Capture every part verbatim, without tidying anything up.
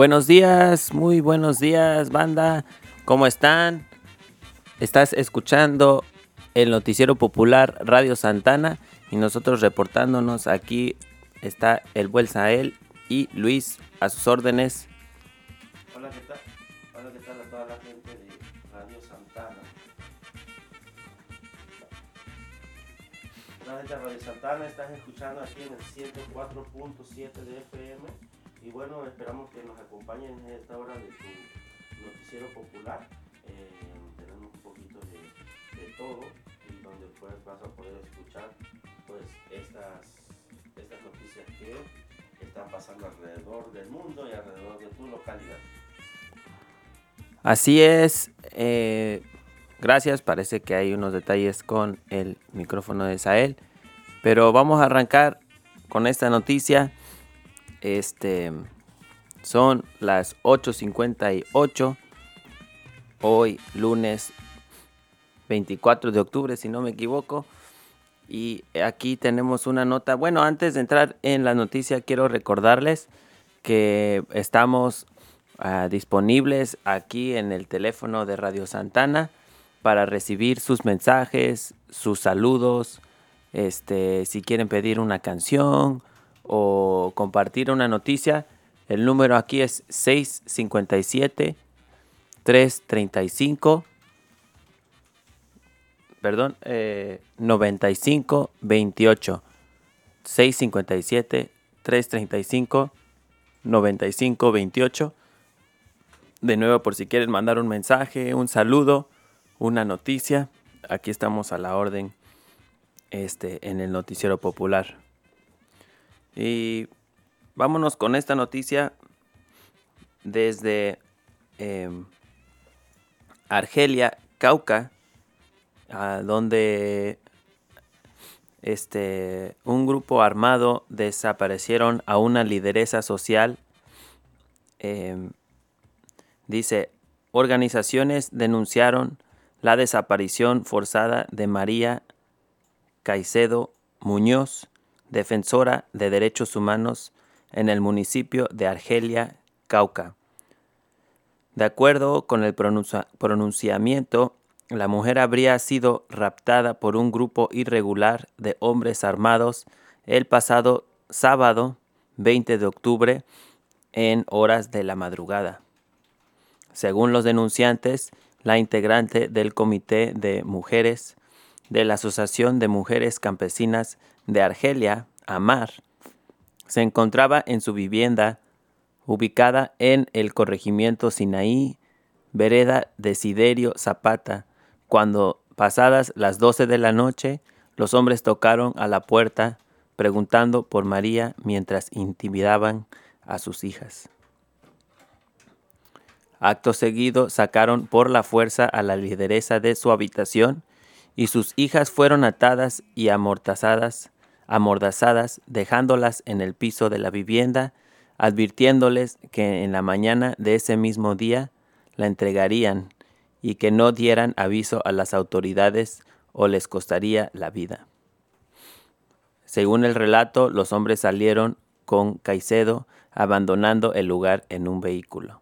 Buenos días, muy buenos días, banda. ¿Cómo están? Estás escuchando el noticiero popular Radio Santana y nosotros reportándonos. Aquí está el buen Sael y Luis a sus órdenes. Hola, ¿qué tal? Hola, ¿qué tal a toda la gente de Radio Santana? La gente de Radio Santana están escuchando aquí en el ciento cuatro punto siete de F M y bueno, esperamos que nos acompañen en esta hora de tu noticiero popular. Eh, tenemos un poquito de, de todo y donde pues vas a poder escuchar pues estas, estas noticias que están pasando alrededor del mundo y alrededor de tu localidad. Así es, eh, gracias, parece que hay unos detalles con el micrófono de Sael, pero vamos a arrancar con esta noticia. Este, son las ocho cincuenta y ocho, hoy lunes veinticuatro de octubre, si no me equivoco, y aquí tenemos una nota. Bueno, antes de entrar en la noticia, quiero recordarles que estamos uh, disponibles aquí en el teléfono de Radio Santana para recibir sus mensajes, sus saludos, este, si quieren pedir una canción o compartir una noticia. El número aquí es seis cinco siete, tres tres cinco, perdón, eh, noventa y cinco veintiocho. seis cinco siete, tres tres cinco, noventa y cinco veintiocho. De nuevo, por si quieren mandar un mensaje, un saludo, una noticia, aquí estamos a la orden este, en el noticiero popular. Y vámonos con esta noticia desde eh, Argelia, Cauca, a donde este, un grupo armado desaparecieron a una lideresa social. Eh, dice, organizaciones denunciaron la desaparición forzada de María Caicedo Muñoz, defensora de derechos humanos en el municipio de Argelia, Cauca. De acuerdo con el pronuncia- pronunciamiento, la mujer habría sido raptada por un grupo irregular de hombres armados el pasado sábado veinte de octubre en horas de la madrugada. Según los denunciantes, la integrante del Comité de Mujeres de la Asociación de Mujeres Campesinas de Argelia, AMAR, se encontraba en su vivienda ubicada en el corregimiento Sinaí, vereda Desiderio Zapata, cuando, pasadas las doce de la noche, los hombres tocaron a la puerta preguntando por María mientras intimidaban a sus hijas. Acto seguido sacaron por la fuerza a la lideresa de su habitación y sus hijas fueron atadas y amordazadas, amordazadas, dejándolas en el piso de la vivienda, advirtiéndoles que en la mañana de ese mismo día la entregarían y que no dieran aviso a las autoridades o les costaría la vida. Según el relato, los hombres salieron con Caicedo, abandonando el lugar en un vehículo.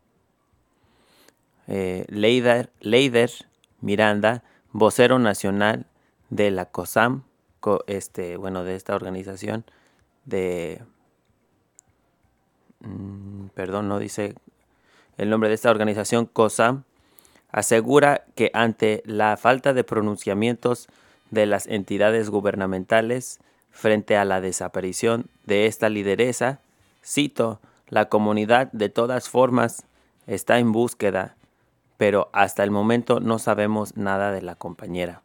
Eh, Leider, Leider Miranda, vocero nacional de la COSAM, co, este, bueno, de esta organización de, mmm, perdón, no dice el nombre de esta organización, COSAM, asegura que ante la falta de pronunciamientos de las entidades gubernamentales frente a la desaparición de esta lideresa, cito, la comunidad de todas formas está en búsqueda, pero hasta el momento no sabemos nada de la compañera.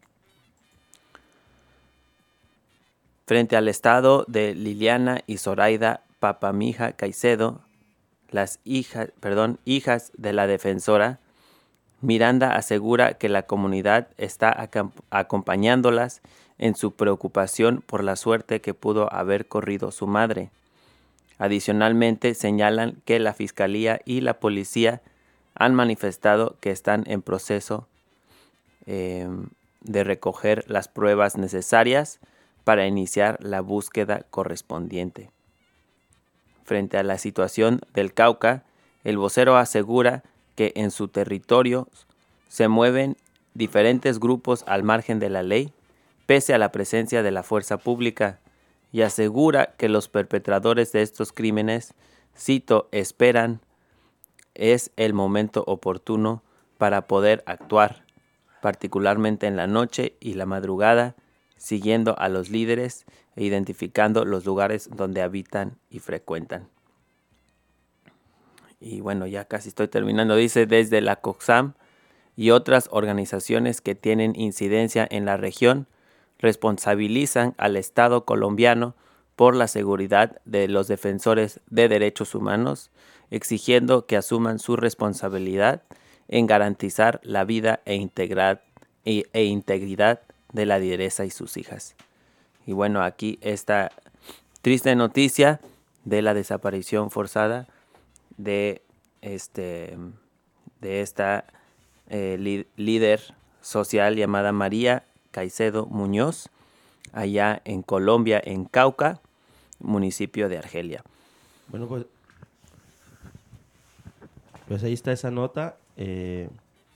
Frente al estado de Liliana y Zoraida Papamija Caicedo, las hijas, perdón, hijas de la defensora, Miranda asegura que la comunidad está acamp- acompañándolas en su preocupación por la suerte que pudo haber corrido su madre. Adicionalmente, señalan que la Fiscalía y la Policía han manifestado que están en proceso eh, de recoger las pruebas necesarias para iniciar la búsqueda correspondiente. Frente a la situación del Cauca, El vocero asegura que en su territorio se mueven diferentes grupos al margen de la ley, pese a la presencia de la fuerza pública, y asegura que los perpetradores de estos crímenes, cito, esperan es el momento oportuno para poder actuar, particularmente en la noche y la madrugada, siguiendo a los líderes e identificando los lugares donde habitan y frecuentan. Y bueno, ya casi estoy terminando. Dice, desde la COXAM y otras organizaciones que tienen incidencia en la región, responsabilizan al Estado colombiano por la seguridad de los defensores de derechos humanos, exigiendo que asuman su responsabilidad en garantizar la vida e, integrar, e, e integridad de la lideresa y sus hijas. Y bueno, aquí esta triste noticia de la desaparición forzada de, este, de esta eh, li, líder social llamada María Caicedo Muñoz, allá en Colombia, en Cauca, municipio de Argelia. Bueno, pues, pues ahí está esa nota. Eh,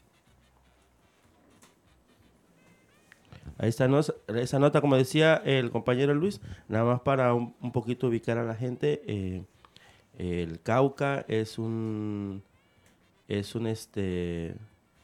ahí está no, esa nota, como decía el compañero Luis, nada más para un, un poquito ubicar a la gente. Eh, el Cauca es un, es un este,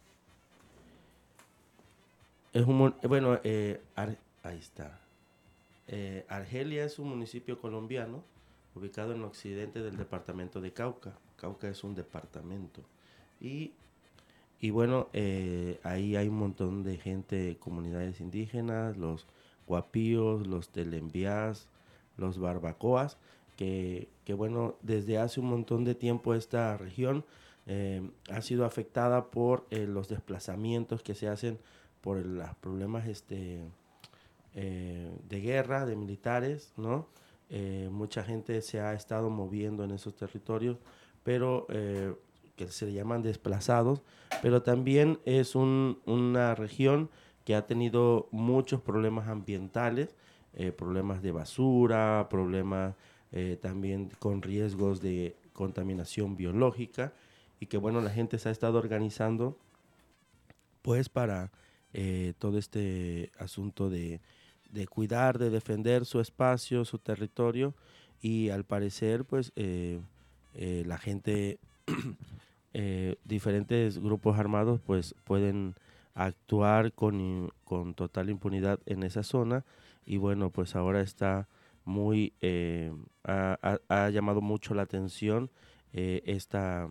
es un, bueno, eh, Ar, ahí está. Eh, Argelia es un municipio colombiano ubicado en el occidente del departamento de Cauca. Cauca es un departamento. Y, y bueno, eh, ahí hay un montón de gente, comunidades indígenas, los guapíos, los telembiás, los barbacoas, que, que bueno, desde hace un montón de tiempo esta región eh, ha sido afectada por eh, los desplazamientos que se hacen por los problemas este, eh, de guerra, de militares, ¿no? Eh, mucha gente se ha estado moviendo en esos territorios, pero eh, que se le llaman desplazados, pero también es un, una región que ha tenido muchos problemas ambientales, eh, problemas de basura, problemas eh, también con riesgos de contaminación biológica, y que bueno, la gente se ha estado organizando pues para eh, todo este asunto de de cuidar, de defender su espacio, su territorio, y al parecer pues eh, eh, la gente, eh, diferentes grupos armados pues pueden actuar con, con total impunidad en esa zona, y bueno, pues ahora está muy, eh, ha, ha, ha, llamado mucho la atención eh, esta,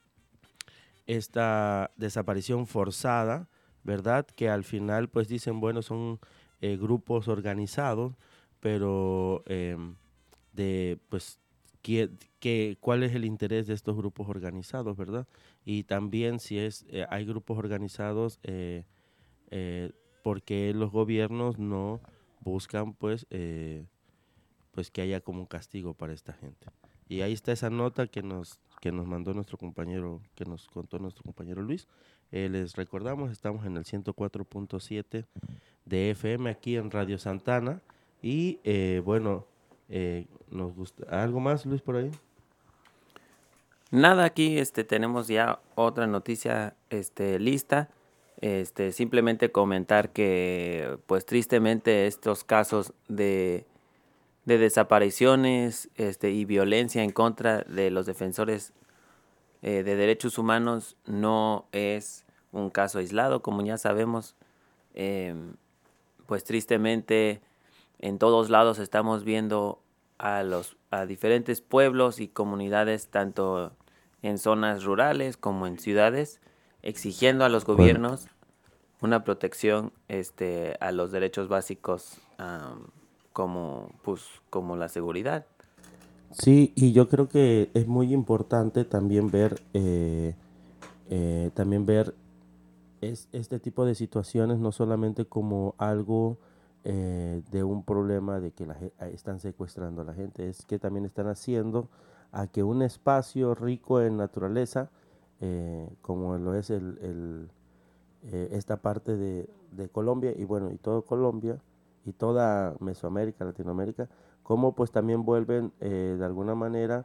esta desaparición forzada, ¿verdad? Que al final pues dicen, bueno, son eh, grupos organizados, pero eh, de pues ¿qué, qué, cuál es el interés de estos grupos organizados, ¿verdad? Y también si es eh, hay grupos organizados, eh, eh, porque los gobiernos no buscan pues eh, pues que haya como un castigo para esta gente. Y ahí está esa nota que nos que nos mandó nuestro compañero, que nos contó nuestro compañero Luis. Eh, les recordamos, estamos en el ciento cuatro punto siete de F M aquí en Radio Santana, y eh, bueno, eh, nos gusta. ¿Algo más, Luis, por ahí? Nada, aquí este, tenemos ya otra noticia este, lista. Este, simplemente comentar que, pues tristemente, estos casos de, de desapariciones este, y violencia en contra de los defensores eh, de derechos humanos no es un caso aislado, como ya sabemos. Eh, pues tristemente en todos lados estamos viendo a los a diferentes pueblos y comunidades, tanto en zonas rurales como en ciudades, exigiendo a los gobiernos bueno. una protección este, a los derechos básicos um, como, pues, como la seguridad. Sí, y yo creo que es muy importante también ver, eh, eh, también ver es, este tipo de situaciones no solamente como algo eh, de un problema de que la, están secuestrando a la gente, es que también están haciendo a que un espacio rico en naturaleza, eh, como lo es el, el, eh, esta parte de, de Colombia, y bueno, y todo Colombia, y toda Mesoamérica, Latinoamérica, como pues también vuelven eh, de alguna manera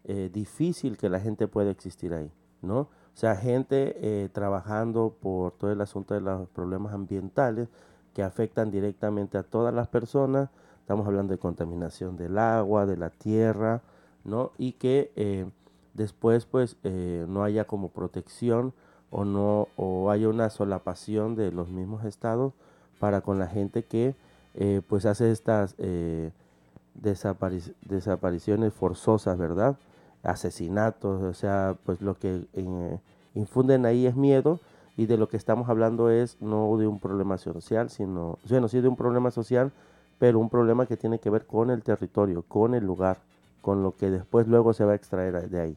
eh, difícil que la gente pueda existir ahí, ¿no? O sea, gente eh, trabajando por todo el asunto de los problemas ambientales que afectan directamente a todas las personas. Estamos hablando de contaminación del agua, de la tierra, ¿no? Y que eh, después pues eh, no haya como protección o no o haya una solapación de los mismos estados para con la gente que eh, pues hace estas eh, desapari- desapariciones forzosas, ¿verdad? Asesinatos, o sea, pues lo que eh, infunden ahí es miedo, y de lo que estamos hablando es no de un problema social, sino, bueno, sí de un problema social, pero un problema que tiene que ver con el territorio, con el lugar, con lo que después luego se va a extraer de ahí.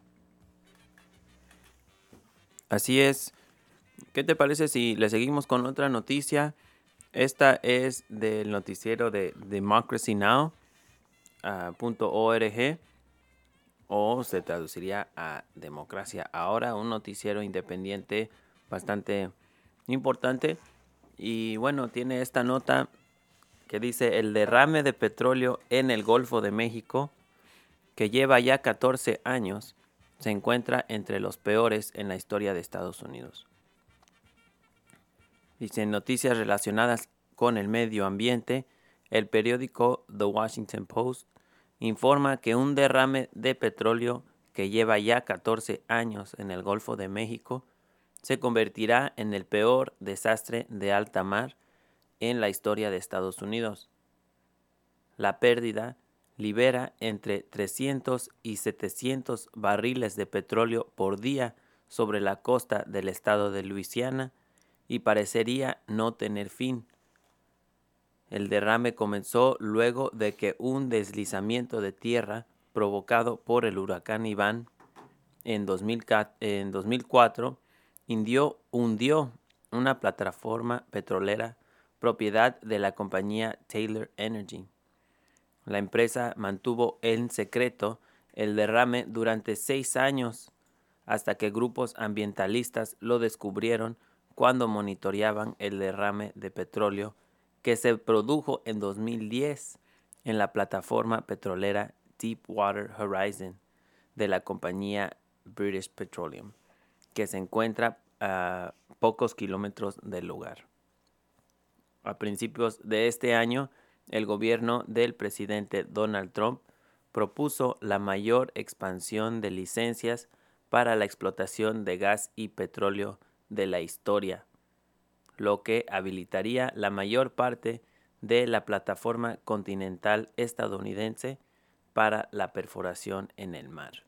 Así es. ¿Qué te parece si le seguimos con otra noticia? Esta es del noticiero de democracy now punto org, o se traduciría a Democracia Ahora, un noticiero independiente bastante importante. Y bueno, tiene esta nota que dice: el derrame de petróleo en el Golfo de México, que lleva ya catorce años, se encuentra entre los peores en la historia de Estados Unidos. Dice: en noticias relacionadas con el medio ambiente, el periódico The Washington Post informa que un derrame de petróleo que lleva ya catorce años en el Golfo de México se convertirá en el peor desastre de alta mar en la historia de Estados Unidos. La pérdida libera entre trescientos y setecientos barriles de petróleo por día sobre la costa del estado de Luisiana y parecería no tener fin. El derrame comenzó luego de que un deslizamiento de tierra provocado por el huracán Iván en dos mil cuatro hundió, hundió una plataforma petrolera propiedad de la compañía Taylor Energy. La empresa mantuvo en secreto el derrame durante seis años hasta que grupos ambientalistas lo descubrieron cuando monitoreaban el derrame de petróleo que se produjo en dos mil diez en la plataforma petrolera Deepwater Horizon de la compañía British Petroleum, que se encuentra a pocos kilómetros del lugar. A principios de este año, el gobierno del presidente Donald Trump propuso la mayor expansión de licencias para la explotación de gas y petróleo de la historia, lo que habilitaría la mayor parte de la plataforma continental estadounidense para la perforación en el mar.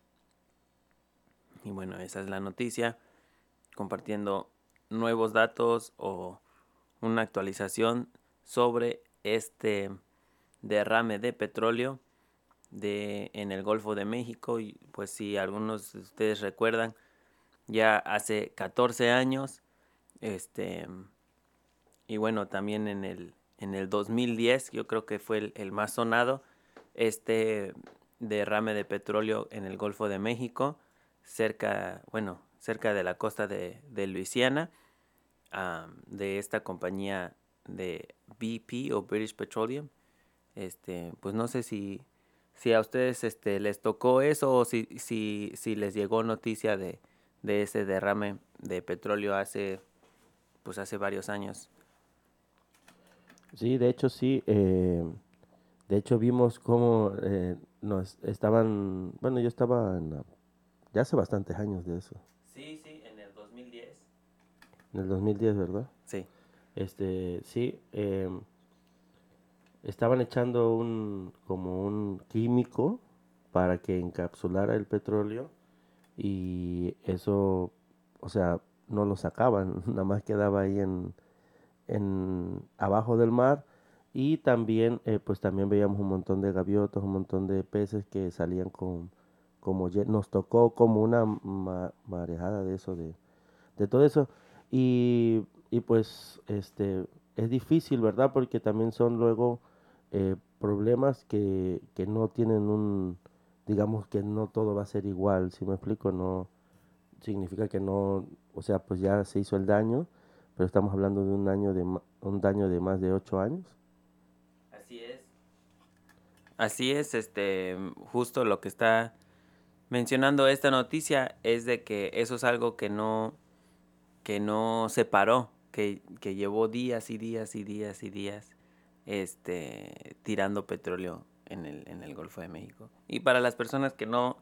Y bueno, esa es la noticia, compartiendo nuevos datos o una actualización sobre este derrame de petróleo de, en el Golfo de México. Y pues si algunos de ustedes recuerdan, ya hace catorce años, este, y bueno, también en el, en el dos mil diez, yo creo que fue el, el más sonado, este derrame de petróleo en el Golfo de México, cerca, bueno, cerca de la costa de, de Luisiana, um, de esta compañía de B P o British Petroleum. Este, pues no sé si, si a ustedes este, les tocó eso, o si, si, si les llegó noticia de, de ese derrame de petróleo hace, pues hace varios años. Sí, de hecho sí, eh, de hecho vimos cómo eh, nos estaban, bueno, yo estaba en la- ya hace bastantes años de eso, Sí, sí, en el dos mil diez. en el dos mil diez, ¿verdad? Sí. Este, sí, eh, estaban echando un, como un químico para que encapsulara el petróleo, y eso, o sea, no lo sacaban, nada más quedaba ahí en, en abajo del mar. Y también, eh, pues también veíamos un montón de gaviotas, un montón de peces que salían con, como lle- nos tocó como una ma- marejada de eso, de, de todo eso. Y, y pues este es difícil, ¿verdad? Porque también son luego eh, problemas que, que no tienen un, digamos que no todo va a ser igual, si me explico, no significa que no, o sea, pues ya se hizo el daño, pero estamos hablando de un año de ma- un daño de más de ocho años. Así es. Así es, este, justo lo que está mencionando esta noticia es de que eso es algo que no, que no se paró, que, que llevó días y días y días y días este, tirando petróleo en el, en el Golfo de México. Y para las personas que no,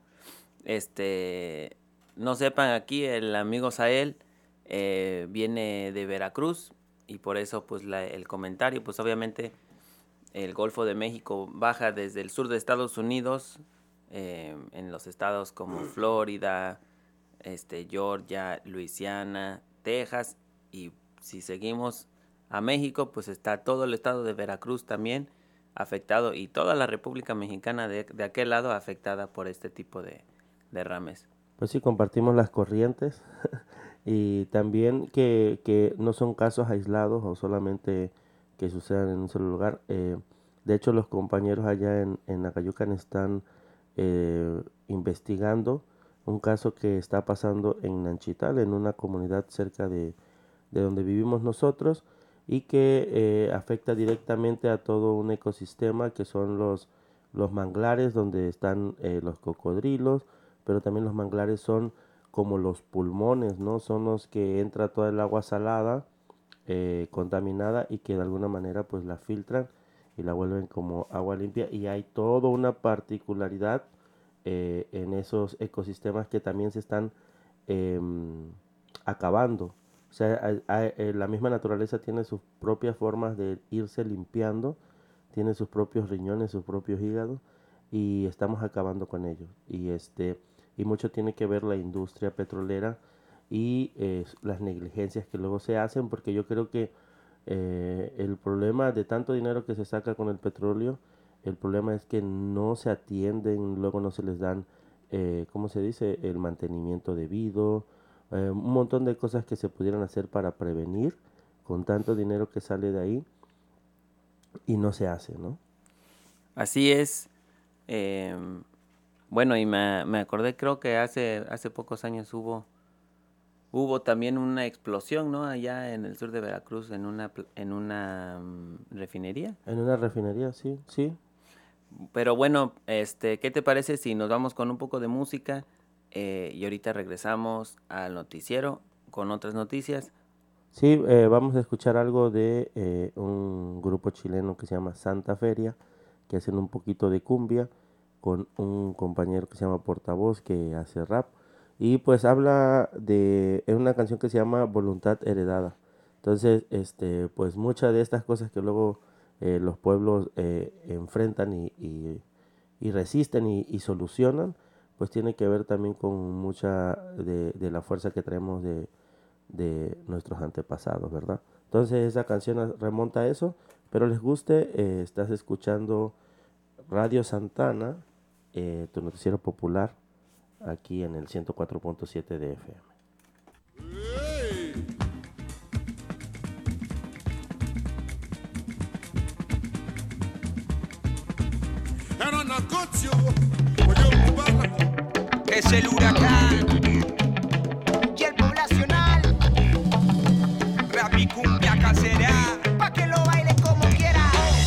este, no sepan, aquí el amigo Sael eh, viene de Veracruz y por eso pues la, el comentario, pues obviamente el Golfo de México baja desde el sur de Estados Unidos, eh, en los estados como Florida, este, Georgia, Luisiana, Texas, y si seguimos a México, pues está todo el estado de Veracruz también afectado y toda la República Mexicana de, de aquel lado afectada por este tipo de derrames. Pues sí, compartimos las corrientes y también que, que no son casos aislados o solamente que sucedan en un solo lugar. Eh, de hecho, los compañeros allá en, en Acayucan están eh, investigando un caso que está pasando en Nanchital, en una comunidad cerca de, de donde vivimos nosotros, y que eh, afecta directamente a todo un ecosistema que son los, los manglares donde están eh, los cocodrilos, pero también los manglares son como los pulmones, ¿no? Son los que entra toda el agua salada, eh, contaminada, y que de alguna manera pues la filtran y la vuelven como agua limpia, y hay toda una particularidad eh, en esos ecosistemas que también se están eh, acabando. O sea, hay, hay, la misma naturaleza tiene sus propias formas de irse limpiando, tiene sus propios riñones, sus propios hígados, y estamos acabando con ellos. Y este y mucho tiene que ver la industria petrolera y eh, las negligencias que luego se hacen, porque yo creo que eh, el problema de tanto dinero que se saca con el petróleo, el problema es que no se atienden, luego no se les dan, eh, ¿cómo se dice?, el mantenimiento debido. Eh, un montón de cosas que se pudieran hacer para prevenir con tanto dinero que sale de ahí y no se hace, ¿no? Así es. Eh, bueno, y me, me acordé, creo que hace hace pocos años hubo hubo también una explosión, ¿no? Allá en el sur de Veracruz, en una en una um, refinería. En una refinería, sí, sí. Pero bueno, este, ¿qué te parece si nos vamos con un poco de música? Eh, y ahorita regresamos al noticiero con otras noticias. Sí, eh, vamos a escuchar algo de eh, un grupo chileno que se llama Santa Feria, que hacen un poquito de cumbia con un compañero que se llama Portavoz, que hace rap, y pues habla de, es una canción que se llama Voluntad Heredada. Entonces, este, pues muchas de estas cosas que luego eh, los pueblos eh, enfrentan y, y, y resisten y, y solucionan, pues tiene que ver también con mucha de, de la fuerza que traemos de, de nuestros antepasados, ¿verdad? Entonces esa canción remonta a eso. Espero les guste. Eh, estás escuchando Radio Santana, eh, tu noticiero popular, aquí en el ciento cuatro punto siete de F M. Es el huracán y el poblacional, rap y cumbia casera, pa' que lo baile como quiera.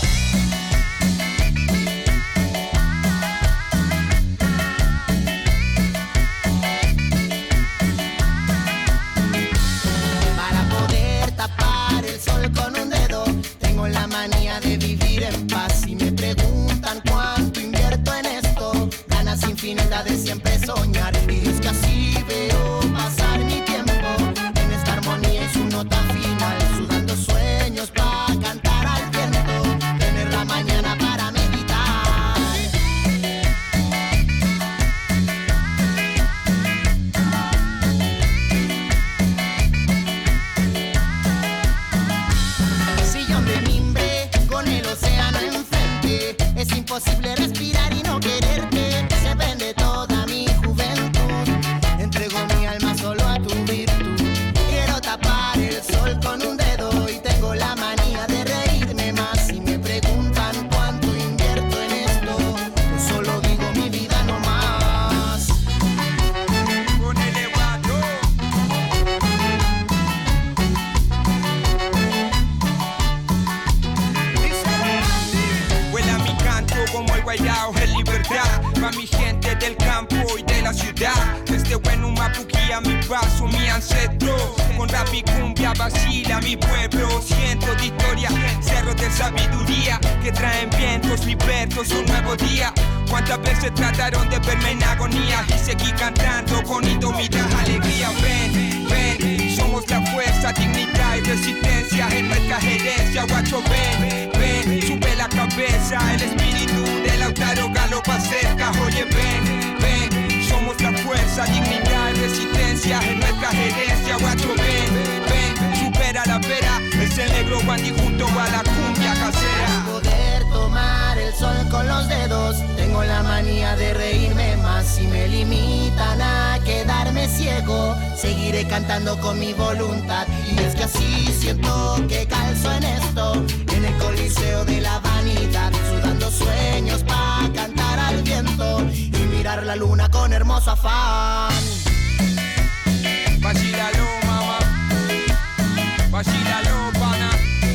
Para poder tapar el sol con un dedo, tengo la manía de vivir en paz. Si me preguntan cuánto invierto en esto, ganas infinidades, siempre soñar. Y es que así veo pasar mi tiempo en esta armonía y su nota final, sudando sueños pa' cantar al viento, tener la mañana para meditar. Sillón de mimbre con el océano enfrente, es imposible respirar y no quererte. Se vende toda mi juventud, entrego mi alma solo a tu virtud. Quiero tapar el sol con un dedo y tengo la manía de reírme más. Si me preguntan cuánto invierto en esto, yo solo digo mi vida no más. Con el elevado vuela mi canto como el guayao en libertad, pa' mi gente del campo y de la la ciudad. Desde bueno Mapuquí a mi paso, mi ancestro. Con rap y cumbia vacila mi pueblo. Cientos de historias, cerros de sabiduría que traen vientos libertos, un nuevo día. Cuántas veces trataron de verme en agonía y seguí cantando con indomita alegría. Ven, ven, somos la fuerza, dignidad y resistencia en nuestra gerencia. Guacho, ven, ven, sube la cabeza, el espíritu de Lautaro galopa cerca. Oye, ven, ven, somos la fuerza, dignidad y resistencia en nuestra gerencia. Guacho, ven, ven, supera la vera, es el negro Wandy junto a la cumbia casera. Poder tomar el sol con los dedos, tengo la manía de reírme más. Si me limitan a quedarme ciego, seguiré cantando con mi voluntad. Y es que así siento que calzo en esto, en el coliseo de la vanidad, sudando sueños pa' cantar al viento y mirar la luna con hermoso afán. Vacílalo, mamá, vacílalo, pana.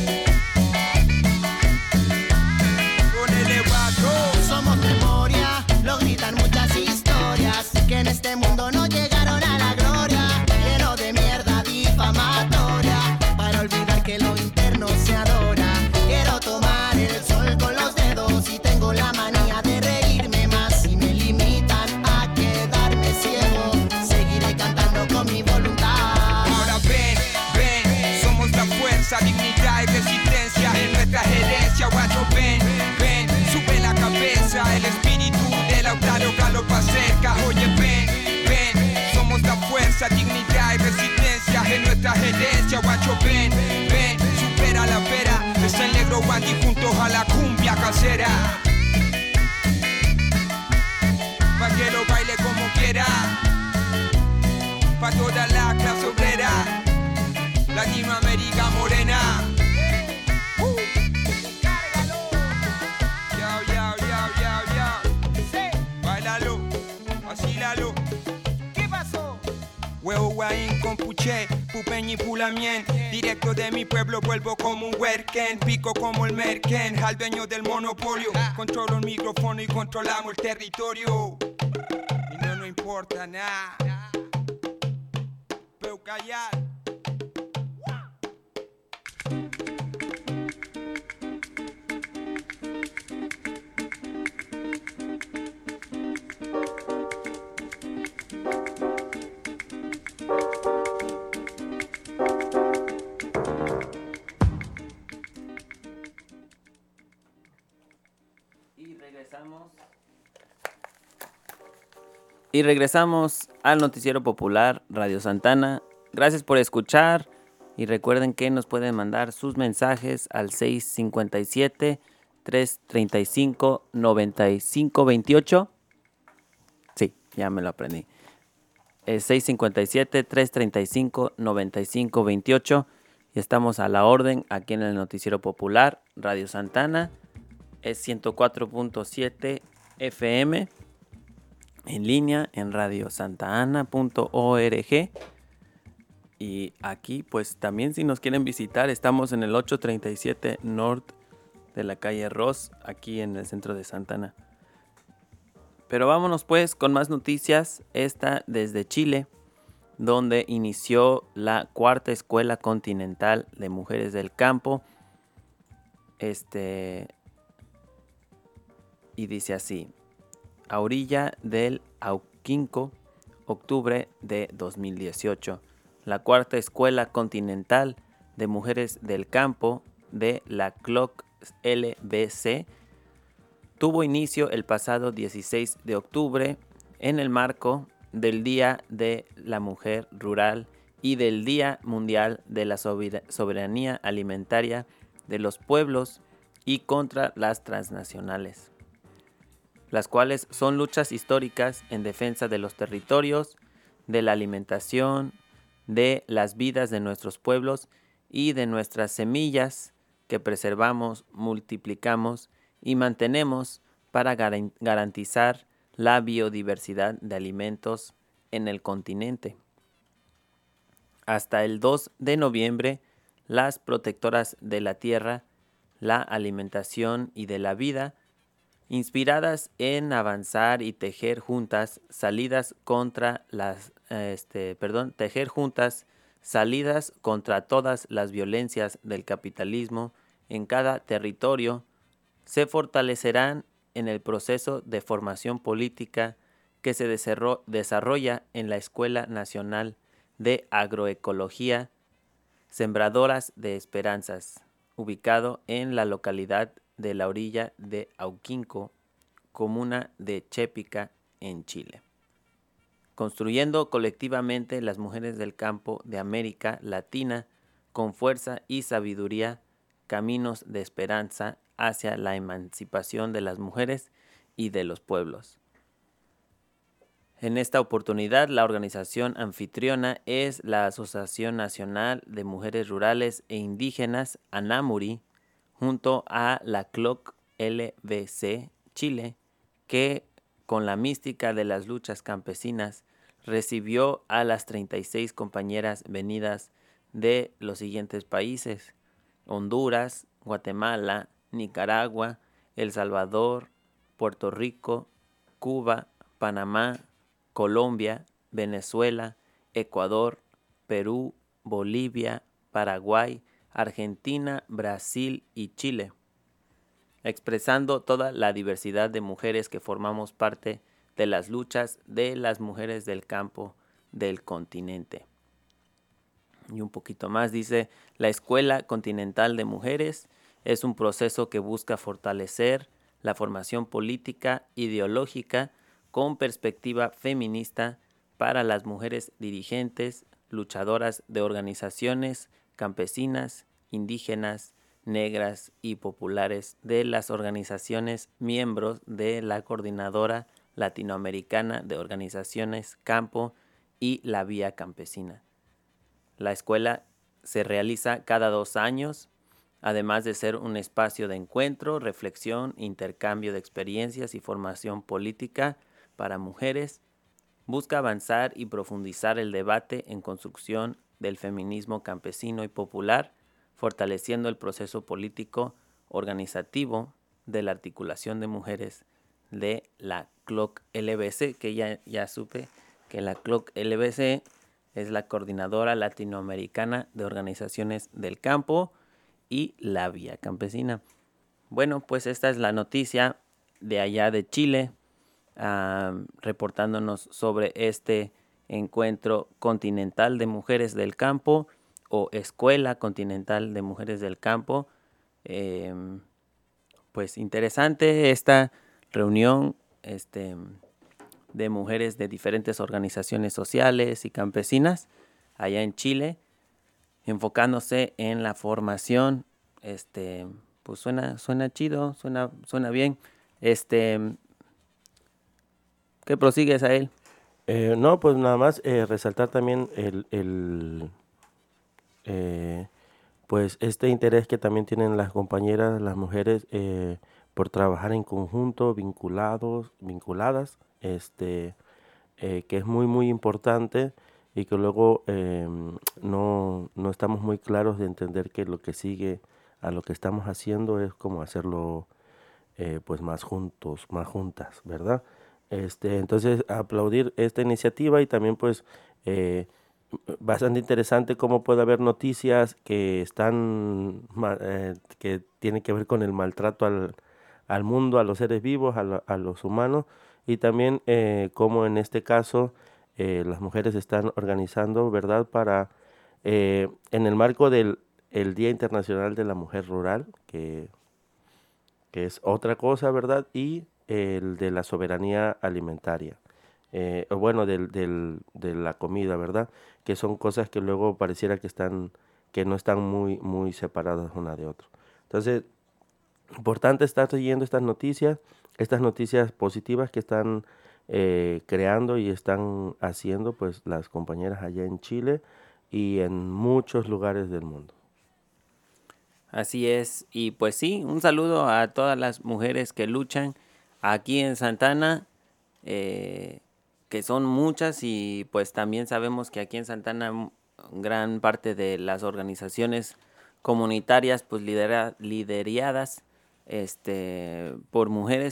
Somos memoria, lo gritan muchas historias, que en este mundo no llegaron a la gloria, lleno de mierda difamatoria, para olvidar que lo interno se adora. Quiero tomar el sol con los dedos y tengo la manía de reírme más. Si me limitan a quedarme ciego, seguiré cantando con mi voluntad. Ahora ven, ven, somos la fuerza, dignidad y resistencia en nuestra herencia. Guacho, ven, ven, sube la cabeza, el espíritu de Lautaro galopa cerca. Oye, ven, ven, somos la fuerza, dignidad y resistencia en nuestra herencia. Guacho, ven, ven, supera la vera, es el negro Wandy junto a la cumbia casera. Pa' que lo baile como quiera, pa' toda la clase obrera, Latinoamérica morena. Huevo guaín con puché, pupeñi pulamien. Directo de mi pueblo vuelvo como un huerquen. Pico como el merquen, al dueño del monopolio. Controlo el micrófono y controlamos el territorio. Y no nos importa nada. Pero callar. Y regresamos al Noticiero Popular Radio Santana. Gracias por escuchar y recuerden que nos pueden mandar sus mensajes al seis cinco siete, tres tres cinco, nueve cinco dos ocho. Sí, ya me lo aprendí. Es seis cinco siete, tres tres cinco, nueve cinco dos ocho y estamos a la orden aquí en el Noticiero Popular Radio Santana. Es ciento cuatro punto siete F M. En línea en radio santa ana punto org. Y aquí pues también si nos quieren visitar estamos en el ochocientos treinta y siete North de la calle Ross, aquí en el centro de Santa Ana. Pero vámonos pues con más noticias. Esta desde Chile, donde inició la cuarta escuela continental de mujeres del campo. Este y dice así: a orilla del Auquinco, octubre de dos mil dieciocho. La cuarta escuela continental de mujeres del campo de la C L O C L B C tuvo inicio el pasado dieciséis de octubre en el marco del Día de la Mujer Rural y del Día Mundial de la Soberanía Alimentaria de los Pueblos y contra las transnacionales, las cuales son luchas históricas en defensa de los territorios, de la alimentación, de las vidas de nuestros pueblos y de nuestras semillas que preservamos, multiplicamos y mantenemos para gar- garantizar la biodiversidad de alimentos en el continente. Hasta el dos de noviembre, las protectoras de la tierra, la alimentación y de la vida inspiradas en avanzar y tejer juntas salidas contra las, este, perdón, tejer juntas salidas contra todas las violencias del capitalismo en cada territorio, se fortalecerán en el proceso de formación política que se desarrolla en la Escuela Nacional de Agroecología, Sembradoras de Esperanzas, ubicado en la localidad de la orilla de Auquinco, comuna de Chépica, en Chile. Construyendo colectivamente las mujeres del campo de América Latina con fuerza y sabiduría, caminos de esperanza hacia la emancipación de las mujeres y de los pueblos. En esta oportunidad, la organización anfitriona es la Asociación Nacional de Mujeres Rurales e Indígenas, ANAMURI, junto a la C L O C L B C Chile, que con la mística de las luchas campesinas recibió a las treinta y seis compañeras venidas de los siguientes países: Honduras, Guatemala, Nicaragua, El Salvador, Puerto Rico, Cuba, Panamá, Colombia, Venezuela, Ecuador, Perú, Bolivia, Paraguay, Argentina, Brasil y Chile, expresando toda la diversidad de mujeres que formamos parte de las luchas de las mujeres del campo del continente. Y un poquito más dice: la Escuela Continental de Mujeres es un proceso que busca fortalecer la formación política ideológica con perspectiva feminista para las mujeres dirigentes, luchadoras de organizaciones campesinas, indígenas, negras y populares de las organizaciones miembros de la Coordinadora Latinoamericana de Organizaciones Campo y la Vía Campesina. La escuela se realiza cada dos años, además de ser un espacio de encuentro, reflexión, intercambio de experiencias y formación política para mujeres. Busca avanzar y profundizar el debate en construcción del feminismo campesino y popular, fortaleciendo el proceso político organizativo de la articulación de mujeres de la C L O C L B C, que ya, ya supe que la C L O C L B C es la Coordinadora Latinoamericana de Organizaciones del Campo y la Vía Campesina. Bueno, pues esta es la noticia de allá de Chile, uh, reportándonos sobre este encuentro continental de mujeres del campo o Escuela Continental de Mujeres del Campo. Eh, pues interesante esta reunión este, de mujeres de diferentes organizaciones sociales y campesinas allá en Chile, enfocándose en la formación. Este, pues suena, suena chido, suena, suena bien. Este, ¿qué prosigues a él? Eh, no, pues nada más eh, resaltar también el, el eh, pues este interés que también tienen las compañeras, las mujeres, eh, por trabajar en conjunto, vinculados, vinculadas, este, eh, que es muy muy importante y que luego eh, no, no estamos muy claros de entender que lo que sigue a lo que estamos haciendo es como hacerlo eh, pues más juntos, más juntas, ¿verdad? Este, entonces aplaudir esta iniciativa y también pues eh, bastante interesante cómo puede haber noticias que están eh, que tienen que ver con el maltrato al, al mundo, a los seres vivos, a, la, a los humanos, y también eh, cómo en este caso eh, las mujeres están organizando, ¿verdad?, para eh, en el marco del el Día Internacional de la Mujer Rural, que, que es otra cosa, ¿verdad?, y el de la soberanía alimentaria. Eh, o bueno, del, del, de la comida, ¿verdad? Que son cosas que luego pareciera que están, que no están muy, muy separadas una de otra. Entonces, importante estar siguiendo estas noticias, estas noticias positivas que están eh, creando y están haciendo pues las compañeras allá en Chile y en muchos lugares del mundo. Así es, y pues sí, un saludo a todas las mujeres que luchan aquí en Santana, eh, que son muchas, y pues también sabemos que aquí en Santana gran parte de las organizaciones comunitarias pues lidera, lideradas este, por mujeres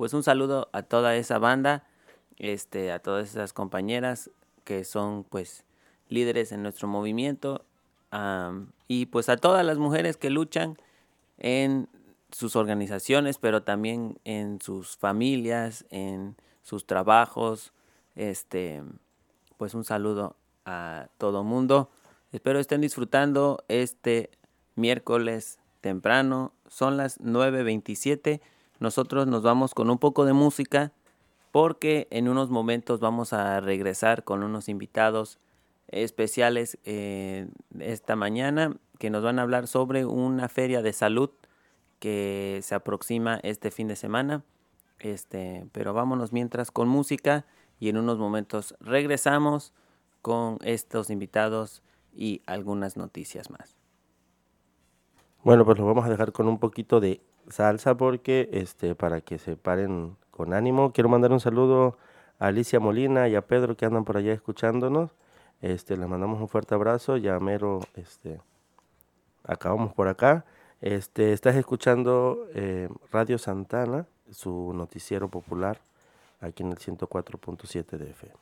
pues un saludo a toda esa banda, este, a todas esas compañeras que son pues líderes en nuestro movimiento, um, y pues a todas las mujeres que luchan en sus organizaciones, pero también en sus familias, en sus trabajos. Este, pues un saludo a todo mundo. Espero estén disfrutando este miércoles temprano. Son las nueve veintisiete. Nosotros nos vamos con un poco de música porque en unos momentos vamos a regresar con unos invitados especiales eh, esta mañana que nos van a hablar sobre una feria de salud que se aproxima este fin de semana. Este, pero vámonos mientras con música y en unos momentos regresamos con estos invitados y algunas noticias más. Bueno, pues lo vamos a dejar con un poquito de salsa porque este para que se paren con ánimo. Quiero mandar un saludo a Alicia Molina y a Pedro que andan por allá escuchándonos. Este, les mandamos un fuerte abrazo. Ya mero este acabamos por acá. Este, estás escuchando eh, Radio Santana, su noticiero popular, aquí en el ciento cuatro punto siete de F M.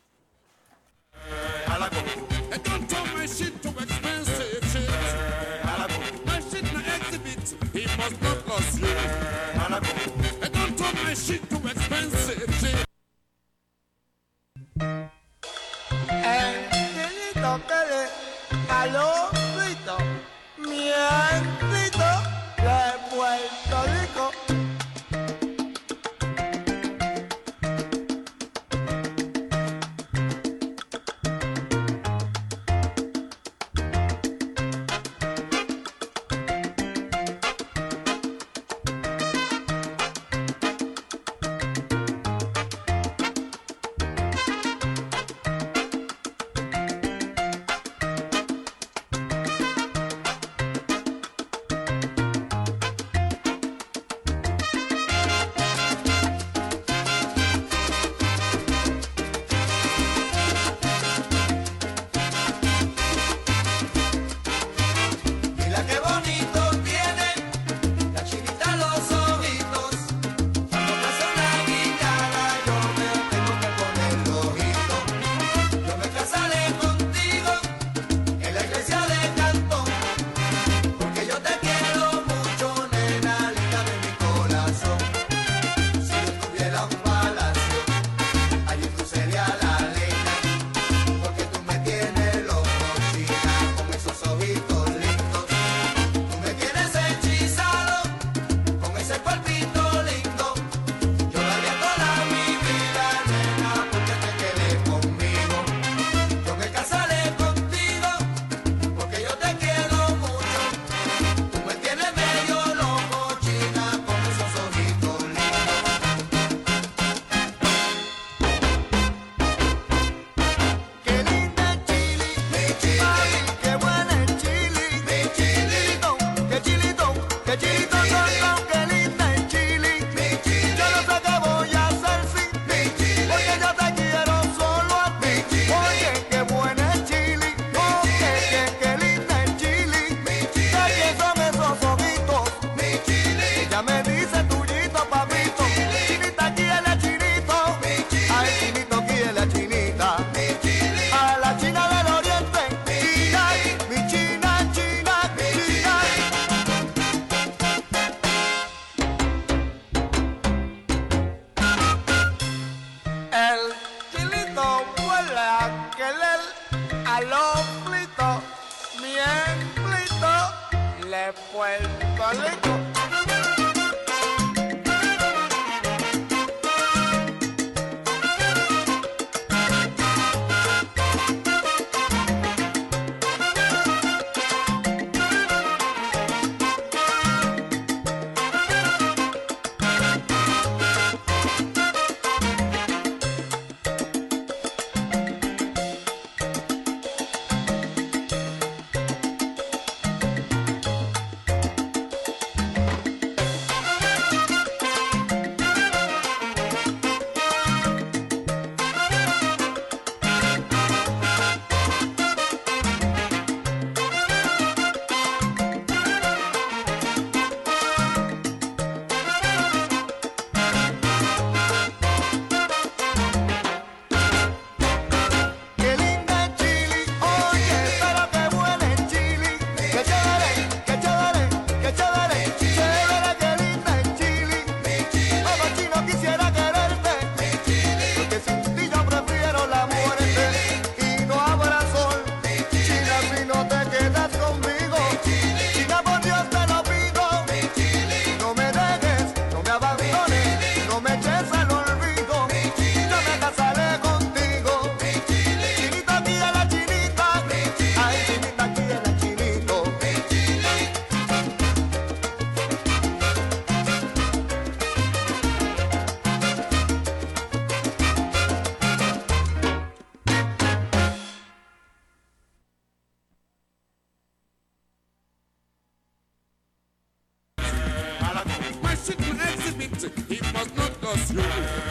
negocio.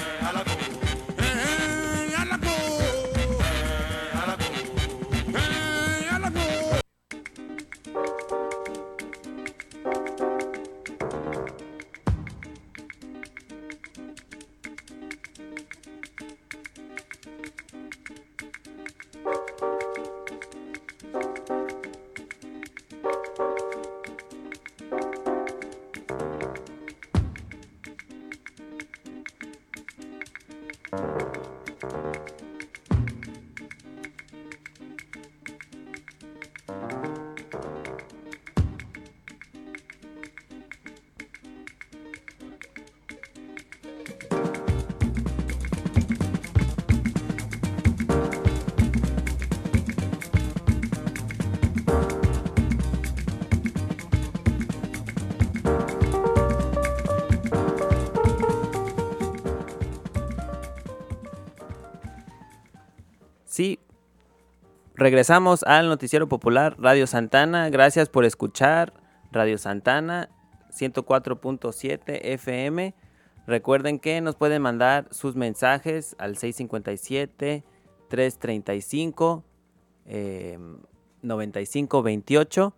Hey, a la go. Hey, a la go. Sí, regresamos al Noticiero Popular Radio Santana. Gracias por escuchar Radio Santana ciento cuatro punto siete F M. Recuerden que nos pueden mandar sus mensajes al seis cinco siete, tres tres cinco, eh, nueve cinco dos ocho.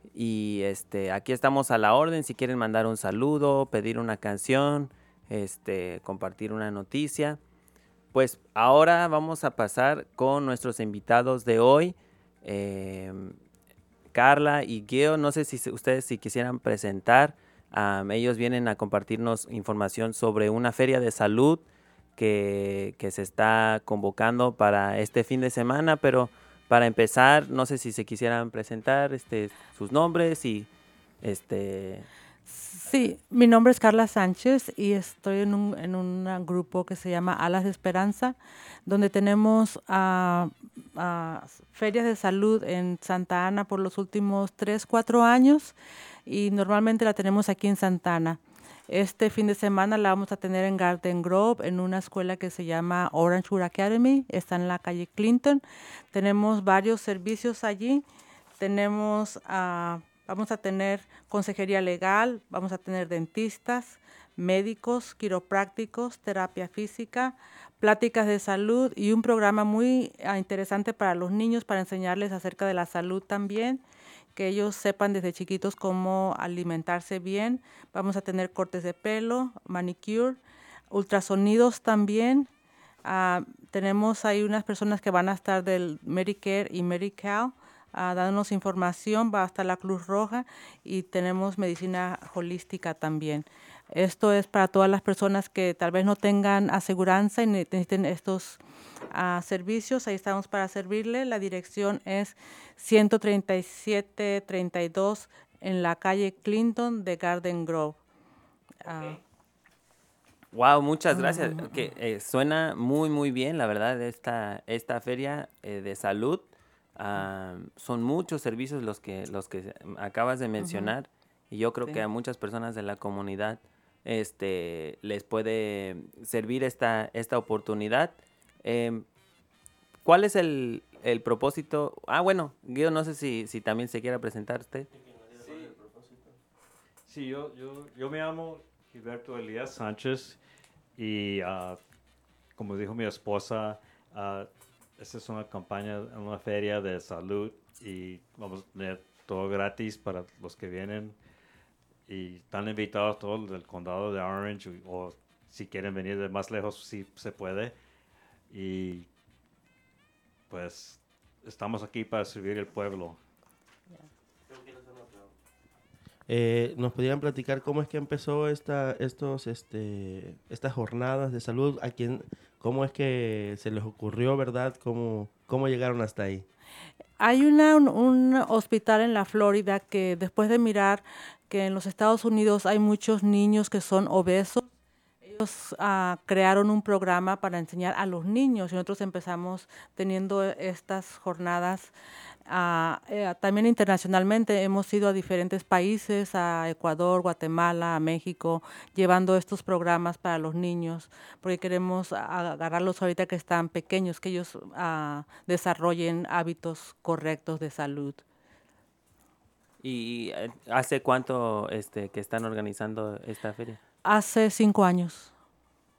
Y este, aquí estamos a la orden si quieren mandar un saludo, pedir una canción, este, compartir una noticia. Pues ahora vamos a pasar con nuestros invitados de hoy, eh, Carla y Gio. No sé si ustedes si quisieran presentar. Um, ellos vienen a compartirnos información sobre una feria de salud que, que se está convocando para este fin de semana. Pero para empezar, no sé si se quisieran presentar este, sus nombres y este... Sí, mi nombre es Carla Sánchez y estoy en un, en un grupo que se llama Alas de Esperanza, donde tenemos uh, uh, ferias de salud en Santa Ana por los últimos tres, cuatro años y normalmente la tenemos aquí en Santa Ana. Este fin de semana la vamos a tener en Garden Grove, en una escuela que se llama Orangewood Academy, está en la calle Clinton. Tenemos varios servicios allí, tenemos... Uh, Vamos a tener consejería legal, vamos a tener dentistas, médicos, quiroprácticos, terapia física, pláticas de salud y un programa muy uh, interesante para los niños para enseñarles acerca de la salud también, que ellos sepan desde chiquitos cómo alimentarse bien. Vamos a tener cortes de pelo, manicure, ultrasonidos también. Uh, tenemos ahí unas personas que van a estar del Medicare y Medi-Cal, Uh, dándonos información, va hasta la Cruz Roja y tenemos medicina holística también. Esto es para todas las personas que tal vez no tengan aseguranza y necesiten estos uh, servicios. Ahí estamos para servirle. La dirección es ciento treinta y siete treinta y dos en la calle Clinton de Garden Grove. Uh, Wow, muchas gracias. Uh, que, eh, suena muy, muy bien, la verdad, esta, esta feria eh, de salud. Uh, son muchos servicios los que los que acabas de mencionar uh-huh. y yo creo sí. que a muchas personas de la comunidad este les puede servir esta esta oportunidad. Eh, ¿Cuál es el, el propósito? Ah, bueno, Guido, no sé si, si también se quiera presentar usted. Sí, sí yo, yo, yo me llamo Gilberto Elías Sánchez y uh, como dijo mi esposa, uh, esta es una campaña, una feria de salud y vamos a tener todo gratis para los que vienen y están invitados todos del condado de Orange o, o si quieren venir de más lejos, sí se puede. Y pues estamos aquí para servir el pueblo. Eh, ¿Nos podrían platicar cómo es que empezó esta, estos, este, estas jornadas de salud? ¿A quién, cómo es que se les ocurrió, verdad? ¿Cómo, cómo llegaron hasta ahí? Hay una, un, un hospital en la Florida que después de mirar que en los Estados Unidos hay muchos niños que son obesos, ellos uh, crearon un programa para enseñar a los niños y nosotros empezamos teniendo estas jornadas. Uh, eh, también internacionalmente hemos ido a diferentes países, a Ecuador, Guatemala, a México, llevando estos programas para los niños, porque queremos agarrarlos ahorita que están pequeños, que ellos uh, desarrollen hábitos correctos de salud. ¿Y hace cuánto este, que están organizando esta feria? Hace cinco años.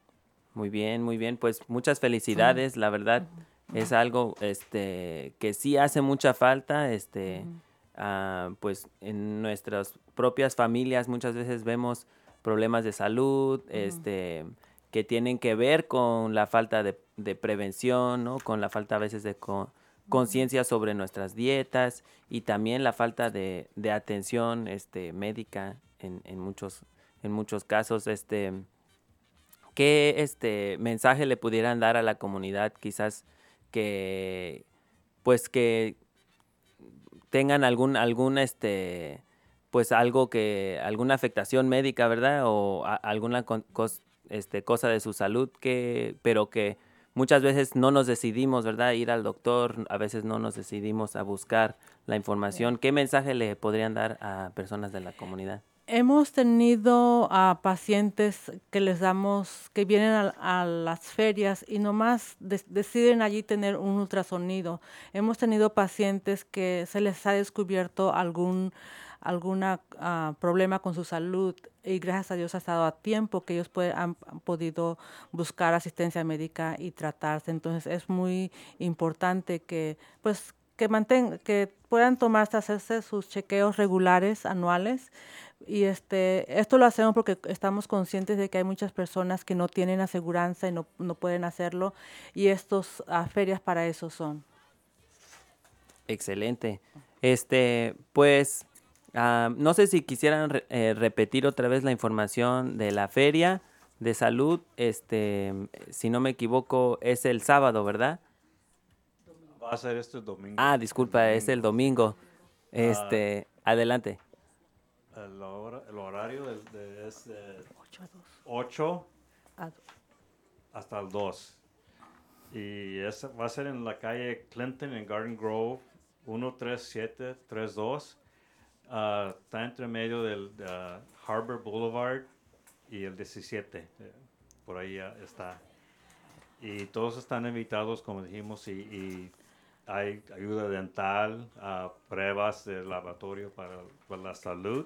Muy bien, muy bien. Pues muchas felicidades, la verdad. Es algo este, que sí hace mucha falta. Este, uh, pues en nuestras propias familias muchas veces vemos problemas de salud, uh-huh. este, que tienen que ver con la falta de, de prevención, ¿no? Con la falta a veces de co- conciencia sobre nuestras dietas y también la falta de, de atención este, médica en, en, muchos, en muchos casos. Este, ¿Qué este, mensaje le pudieran dar a la comunidad quizás que pues que tengan algún algún este pues algo que alguna afectación médica, ¿verdad? O a, alguna con, cos, este cosa de su salud que pero que muchas veces no nos decidimos, ¿verdad? Ir al doctor, a veces no nos decidimos a buscar la información. ¿Qué mensaje le podrían dar a personas de la comunidad? Hemos tenido a uh, pacientes que les damos, que vienen a, a las ferias y nomás de, deciden allí tener un ultrasonido. Hemos tenido pacientes que se les ha descubierto algún alguna uh, problema con su salud y gracias a Dios ha estado a tiempo que ellos puede, han, han podido buscar asistencia médica y tratarse. Entonces es muy importante que pues que mantengan, que puedan tomarse, hacerse sus chequeos regulares anuales. Y este, esto lo hacemos porque estamos conscientes de que hay muchas personas que no tienen aseguranza y no, no pueden hacerlo, y estas uh, ferias para eso son. Excelente. Este, pues, uh, no sé si quisieran re- eh, repetir otra vez la información de la feria de salud. Este, si no me equivoco, es el sábado, ¿verdad? Va a ser este domingo. Ah, disculpa, el es el domingo. Este, uh, adelante. El, hora, el horario de, de, es de ocho hasta el dos. Y es, va a ser en la calle Clinton en Garden Grove, uno tres siete tres dos. Uh, está entre medio del uh, Harbor Boulevard y el diecisiete. Eh, por ahí uh, está. Y todos están invitados, como dijimos, y, y hay ayuda dental, uh, pruebas de laboratorio para, para la salud.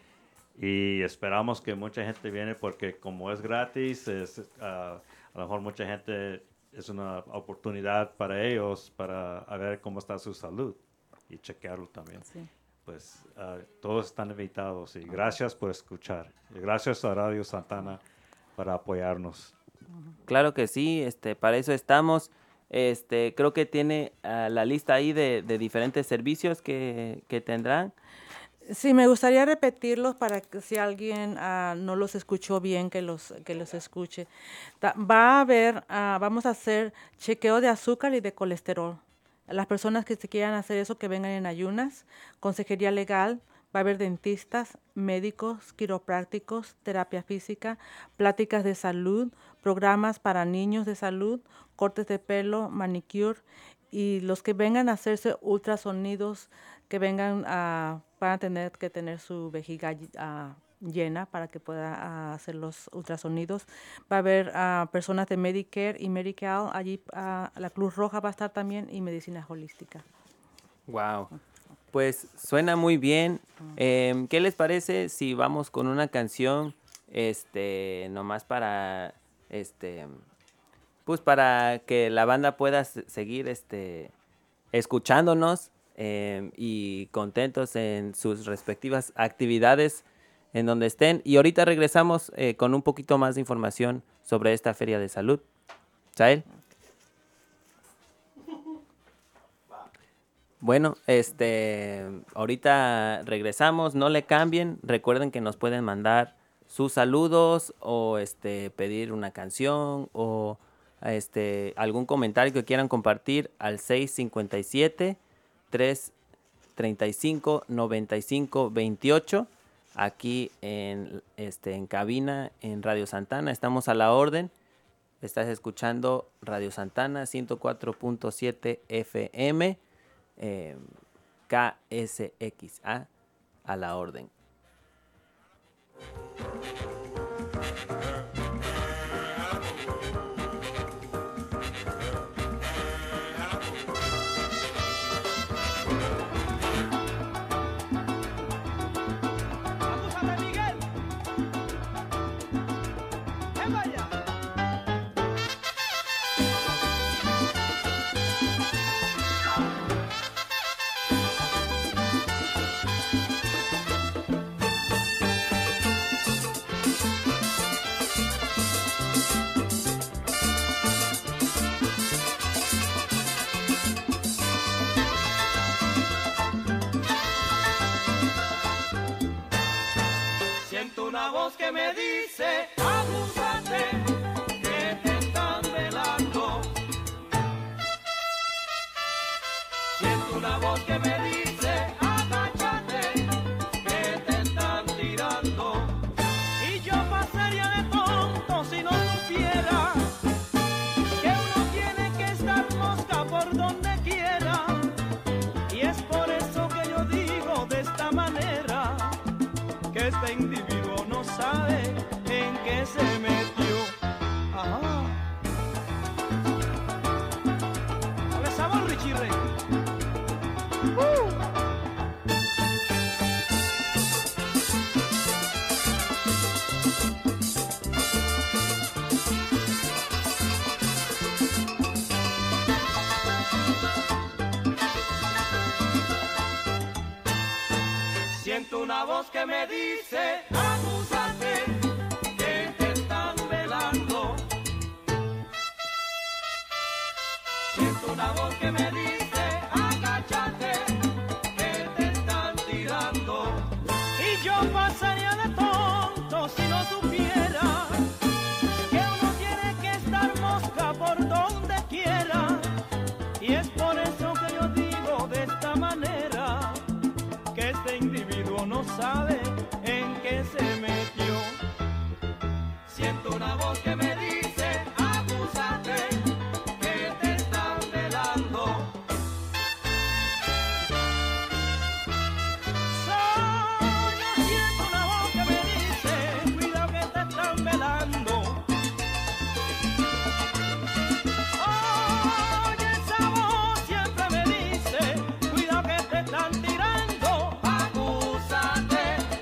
Y esperamos que mucha gente viene porque como es gratis, es, uh, a lo mejor mucha gente es una oportunidad para ellos para ver cómo está su salud y chequearlo también. Sí. Pues uh, todos están invitados y gracias por escuchar. Y gracias a Radio Santana para apoyarnos. Claro que sí, este, para eso estamos. Este, creo que tiene uh, la lista ahí de, de diferentes servicios que, que tendrán. Sí, me gustaría repetirlos para que si alguien uh, no los escuchó bien, que los, que los escuche. Da, va a haber, uh, vamos a hacer chequeo de azúcar y de colesterol. Las personas que se quieran hacer eso, que vengan en ayunas, consejería legal, va a haber dentistas, médicos, quiroprácticos, terapia física, pláticas de salud, programas para niños de salud, cortes de pelo, manicure, y los que vengan a hacerse ultrasonidos, que vengan a, van a tener que tener su vejiga uh, llena para que pueda uh, hacer los ultrasonidos. Va a haber uh, personas de Medicare y Medi-Cal, allí uh, la Cruz Roja va a estar también y medicina holística. Wow, pues suena muy bien. Eh, ¿Qué les parece si vamos con una canción, este, nomás para, este, pues para que la banda pueda seguir, este, escuchándonos? Eh, y contentos en sus respectivas actividades en donde estén. Y ahorita regresamos eh, con un poquito más de información sobre esta feria de salud. ¿Sael? Bueno, este, ahorita regresamos, no le cambien. Recuerden que nos pueden mandar sus saludos o este, pedir una canción o este, algún comentario que quieran compartir al seis cinco siete, tres treinta y cinco, noventa y cinco, veintiocho, aquí en, este, en cabina en Radio Santana. Estamos a la orden. Estás escuchando Radio Santana ciento cuatro punto siete F M, eh, K S X A, a la orden. voz que me dice, agáchate, que te están tirando. Y yo pasaría de tonto si no supiera que uno tiene que estar mosca por donde quiera. Y es por eso que yo digo de esta manera, que este individuo no sabe en qué se metió. Ajá. Dale sabor, Richie Rey. Uh. Siento una voz que me dice, acúsate, que te están velando. Siento una voz que me dice, agáchate, que te están tirando. Y yo pasaría de tonto si no supiera que uno tiene que estar mosca por donde quiera. Y es por eso que yo digo de esta manera, que este individuo no sabe en qué se metió. Siento una voz que me dice, acúsate, que te están velando. Soy, yo siento una voz que me dice, cuidado que te están velando. Oye, esa voz siempre me dice, cuidado que te están tirando. Acúsate,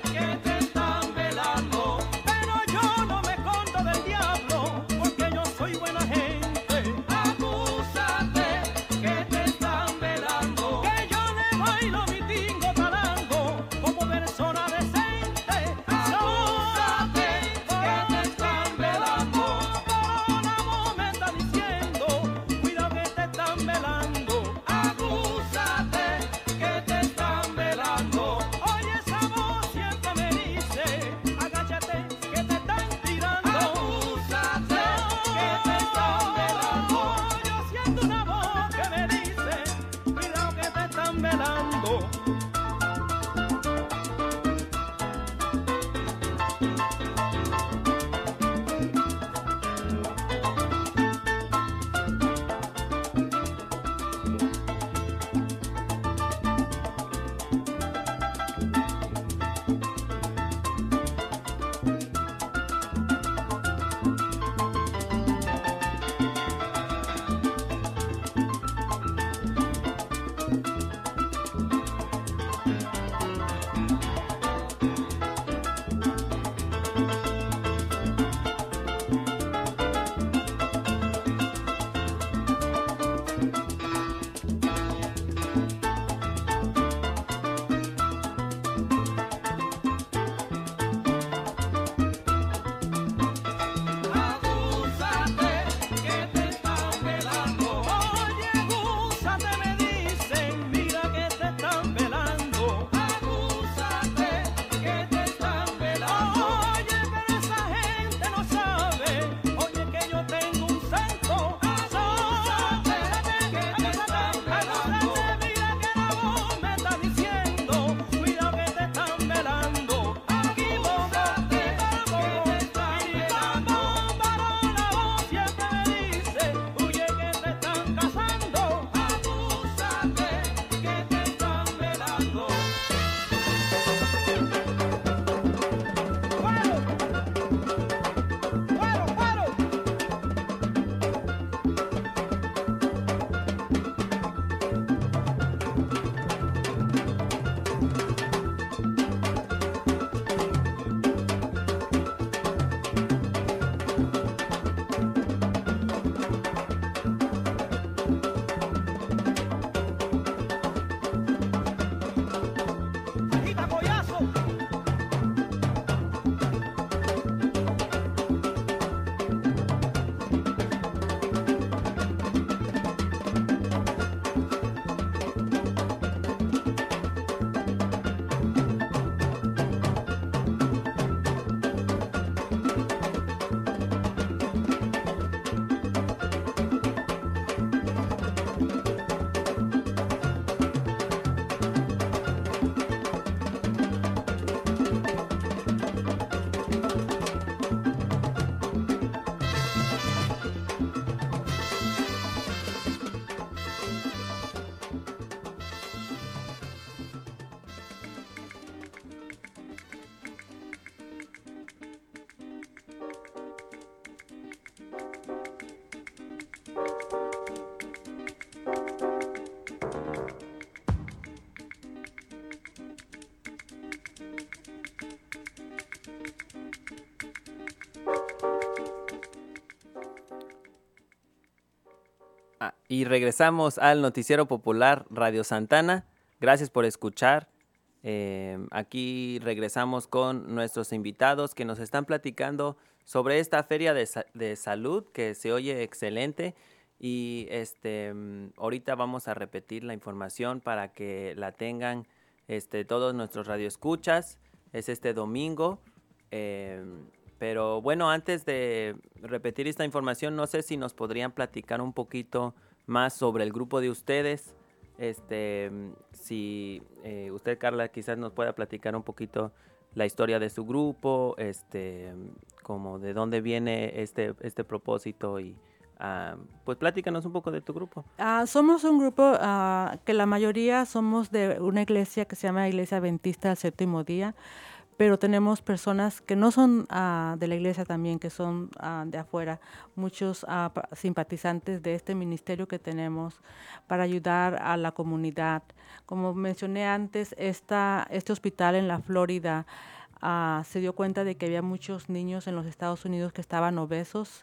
Ah, y regresamos al Noticiero Popular Radio Santana. Gracias por escuchar. Eh, aquí regresamos con nuestros invitados que nos están platicando sobre esta feria de, sa- de salud que se oye excelente. Y este, mm, ahorita vamos a repetir la información para que la tengan este, todos nuestros radioescuchas. Es este domingo. Eh, pero bueno, antes de repetir esta información, no sé si nos podrían platicar un poquito más sobre el grupo de ustedes. Este, mm, si eh, usted, Carla, quizás nos pueda platicar un poquito la historia de su grupo, este, mm, como de dónde viene este, este propósito y ah, pues platícanos un poco de tu grupo. Ah, somos un grupo ah, que la mayoría somos de una iglesia que se llama Iglesia Adventista del Séptimo Día, pero tenemos personas que no son ah, de la iglesia también, que son ah, de afuera, muchos ah, pa- simpatizantes de este ministerio que tenemos para ayudar a la comunidad. Como mencioné antes, esta, este hospital en la Florida ah, se dio cuenta de que había muchos niños en los Estados Unidos que estaban obesos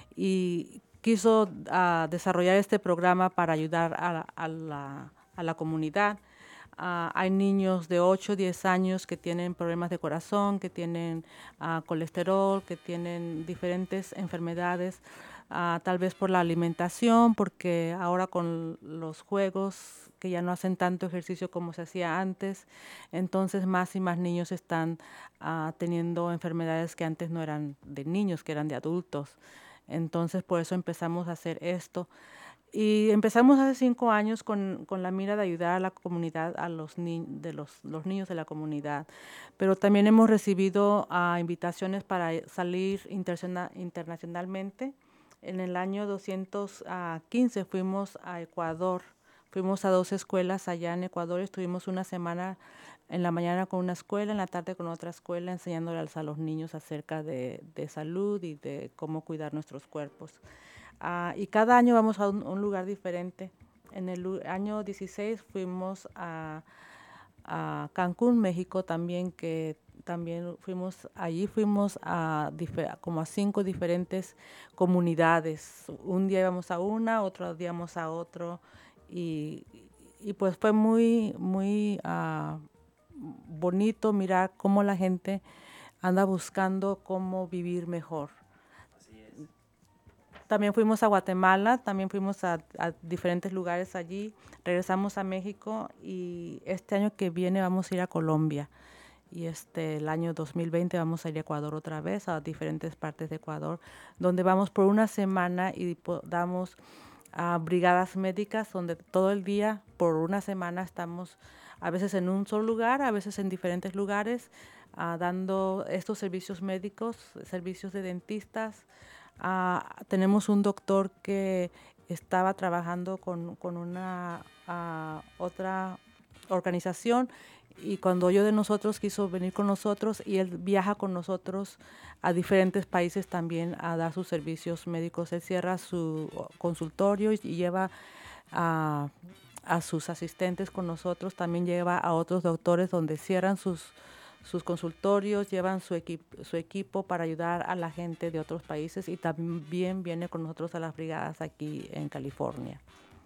y quiso ah, desarrollar este programa para ayudar a, la- a la, a la comunidad. Ah, hay niños de ocho, diez años que tienen problemas de corazón, que tienen ah, colesterol, que tienen diferentes enfermedades, ah, tal vez por la alimentación, porque ahora con los juegos que ya no hacen tanto ejercicio como se hacía antes, entonces más y más niños están ah, teniendo enfermedades que antes no eran de niños, que eran de adultos. Entonces por eso empezamos a hacer esto. Y empezamos hace cinco años con, con la mira de ayudar a la comunidad, a los, ni- de los, los niños de la comunidad. Pero también hemos recibido ah, invitaciones para salir interciona- internacionalmente. En el año doscientos quince fuimos a Ecuador. Fuimos a dos escuelas allá en Ecuador. Estuvimos una semana en la mañana con una escuela, en la tarde con otra escuela, enseñándoles a los niños acerca de, de salud y de cómo cuidar nuestros cuerpos. Ah, y cada año vamos a un, un lugar diferente. En el lu- año dieciséis fuimos a, a Cancún, México también, que también fuimos, allí fuimos a dife- como a cinco diferentes comunidades. Un día íbamos a una, otro día íbamos a otro, y, y pues fue muy, muy ah, bonito mirar cómo la gente anda buscando cómo vivir mejor. También fuimos a Guatemala, también fuimos a, a diferentes lugares allí, regresamos a México y este año que viene vamos a ir a Colombia. Y este, el año dos mil veinte vamos a ir a Ecuador otra vez, a diferentes partes de Ecuador, donde vamos por una semana y po- damos a brigadas médicas, donde todo el día, por una semana, estamos a veces en un solo lugar, a veces en diferentes lugares, ah, dando estos servicios médicos, servicios de dentistas. Ah, tenemos un doctor que estaba trabajando con, con una ah, otra organización y cuando oyó de nosotros quiso venir con nosotros y él viaja con nosotros a diferentes países también a dar sus servicios médicos. Él cierra su consultorio y lleva a, a sus asistentes con nosotros, también lleva a otros doctores donde cierran sus sus consultorios, llevan su, equip su equipo para ayudar a la gente de otros países y también viene con nosotros a las brigadas aquí en California.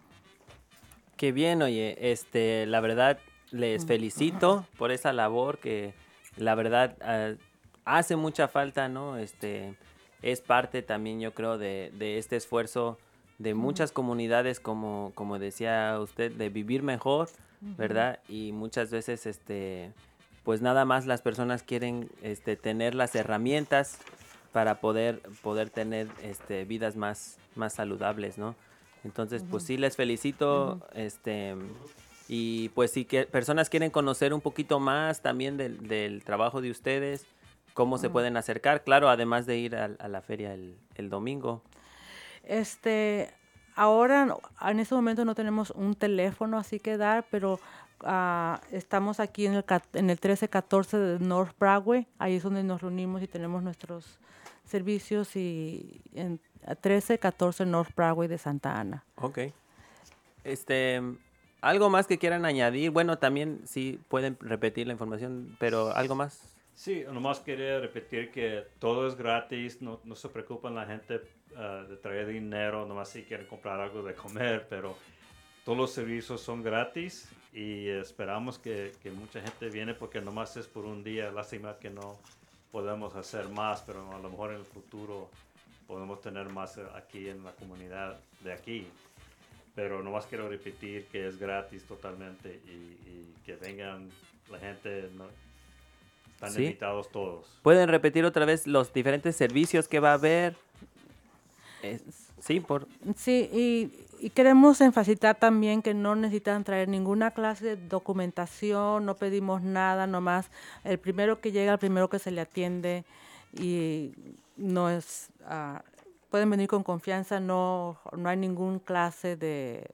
Qué bien, oye, este, la verdad les felicito por esa labor que la verdad uh, hace mucha falta, ¿no? Este, es parte también, yo creo, de, de este esfuerzo de muchas comunidades, como, como decía usted, de vivir mejor, ¿verdad? Y muchas veces, este, pues nada más las personas quieren este, tener las herramientas para poder, poder tener este, vidas más, más saludables, ¿no? Entonces, uh-huh. pues sí, les felicito, uh-huh. este, y pues si que personas quieren conocer un poquito más también del, del trabajo de ustedes, cómo uh-huh. se pueden acercar, claro, además de ir a, a la feria el, el domingo. Este, ahora, en este momento no tenemos un teléfono así que dar, pero uh, estamos aquí en el, en el trece catorce de North Broadway, ahí es donde nos reunimos y tenemos nuestros servicios y en trece catorce North Broadway de Santa Ana. Ok. Este, ¿algo más que quieran añadir? Bueno, también sí pueden repetir la información, pero ¿algo más? Sí, nomás quería repetir que todo es gratis, no, no se preocupen la gente uh, de traer dinero, nomás si quieren comprar algo de comer, pero todos los servicios son gratis y esperamos que, que mucha gente viene porque nomás es por un día. Lástima que no podemos hacer más, pero a lo mejor en el futuro podemos tener más aquí en la comunidad de aquí. Pero nomás quiero repetir que es gratis totalmente y, y que vengan la gente, no, están Sí. invitados todos. ¿Pueden repetir otra vez los diferentes servicios que va a haber? Eh, sí, por... Sí, y, y queremos enfatizar también que no necesitan traer ninguna clase de documentación, no pedimos nada, nomás el primero que llega, el primero que se le atiende y no es, uh, pueden venir con confianza, no, no hay ninguna clase de,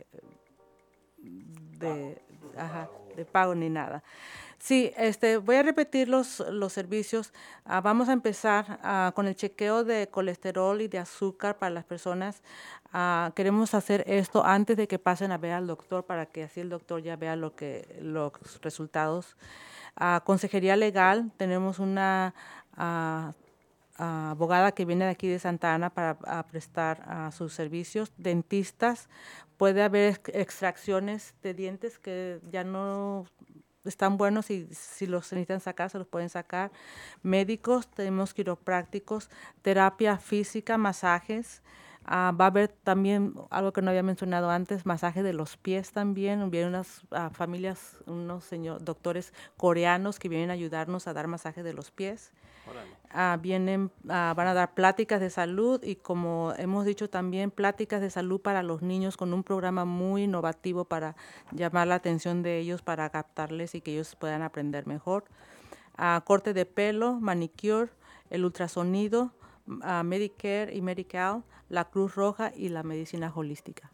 de, ajá, de pago ni nada. Sí, este, voy a repetir los, los servicios. Ah, vamos a empezar ah, con el chequeo de colesterol y de azúcar para las personas. Ah, queremos hacer esto antes de que pasen a ver al doctor para que así el doctor ya vea lo que, los resultados. Ah, consejería legal, tenemos una ah, ah, abogada que viene de aquí de Santa Ana para ah, prestar ah, sus servicios. Dentistas, puede haber ex- extracciones de dientes que ya no están buenos y si los necesitan sacar, se los pueden sacar. Médicos, tenemos quiroprácticos, terapia física, masajes. Ah, va a haber también algo que no había mencionado antes, masaje de los pies también. Vienen unas ah, familias, unos señor, doctores coreanos que vienen a ayudarnos a dar masaje de los pies. Ah, vienen, ah, van a dar pláticas de salud y como hemos dicho también, pláticas de salud para los niños con un programa muy innovativo para llamar la atención de ellos, para captarles y que ellos puedan aprender mejor. Ah, corte de pelo, manicure, el ultrasonido, ah, Medicare y Medi-Cal, la Cruz Roja y la medicina holística.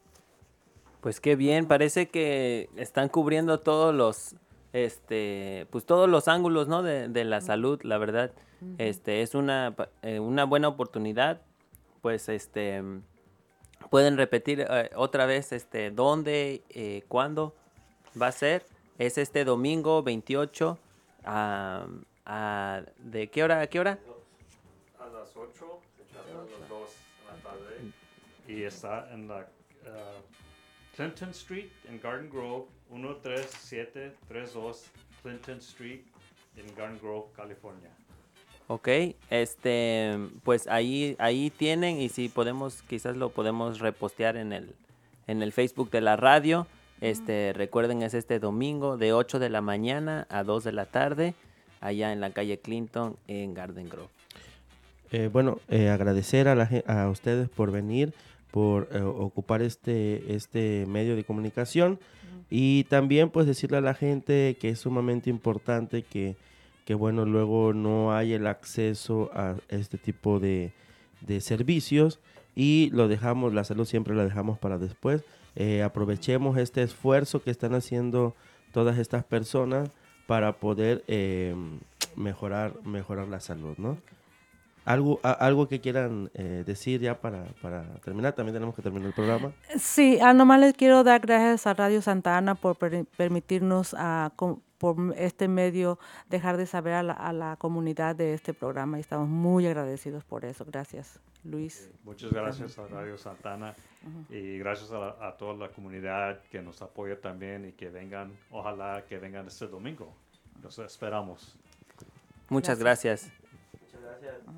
Pues qué bien, parece que están cubriendo todos los, este, pues todos los ángulos, ¿no? De, de la salud, la verdad. Uh-huh. Este, es una, eh, una buena oportunidad, pues, este, pueden repetir eh, otra vez, este, dónde, eh, cuándo va a ser. Es este domingo veintiocho, uh, uh, ¿de qué hora a qué hora? A las ocho, hasta las dos de la tarde. Y está en la uh, Clinton Street en Garden Grove, uno tres siete tres dos Clinton Street en Garden Grove, California. Ok, este, pues ahí, ahí tienen y si podemos, quizás lo podemos repostear en el, en el Facebook de la radio. Este, mm. Recuerden, es este domingo de ocho de la mañana a dos de la tarde, allá en la calle Clinton en Garden Grove. Eh, bueno, eh, agradecer a, la, a ustedes por venir, por eh, ocupar este, este medio de comunicación uh-huh. y también pues decirle a la gente que es sumamente importante que, que bueno, luego no hay el acceso a este tipo de, de servicios y lo dejamos, la salud siempre la dejamos para después. Eh, aprovechemos este esfuerzo que están haciendo todas estas personas para poder eh, mejorar, mejorar la salud, ¿no? ¿Algo, a, algo que quieran eh, decir ya para, para terminar? También tenemos que terminar el programa. Sí, ah, nomás les quiero dar gracias a Radio Santa Ana por per, permitirnos uh, con, por este medio dejar de saber a la, a la comunidad de este programa y estamos muy agradecidos por eso. Gracias, Luis. Muchas gracias a Radio Santa Ana uh-huh. y gracias a, la, a toda la comunidad que nos apoya también y que vengan, ojalá que vengan este domingo. Los esperamos. Muchas gracias. gracias. Muchas gracias. Uh-huh.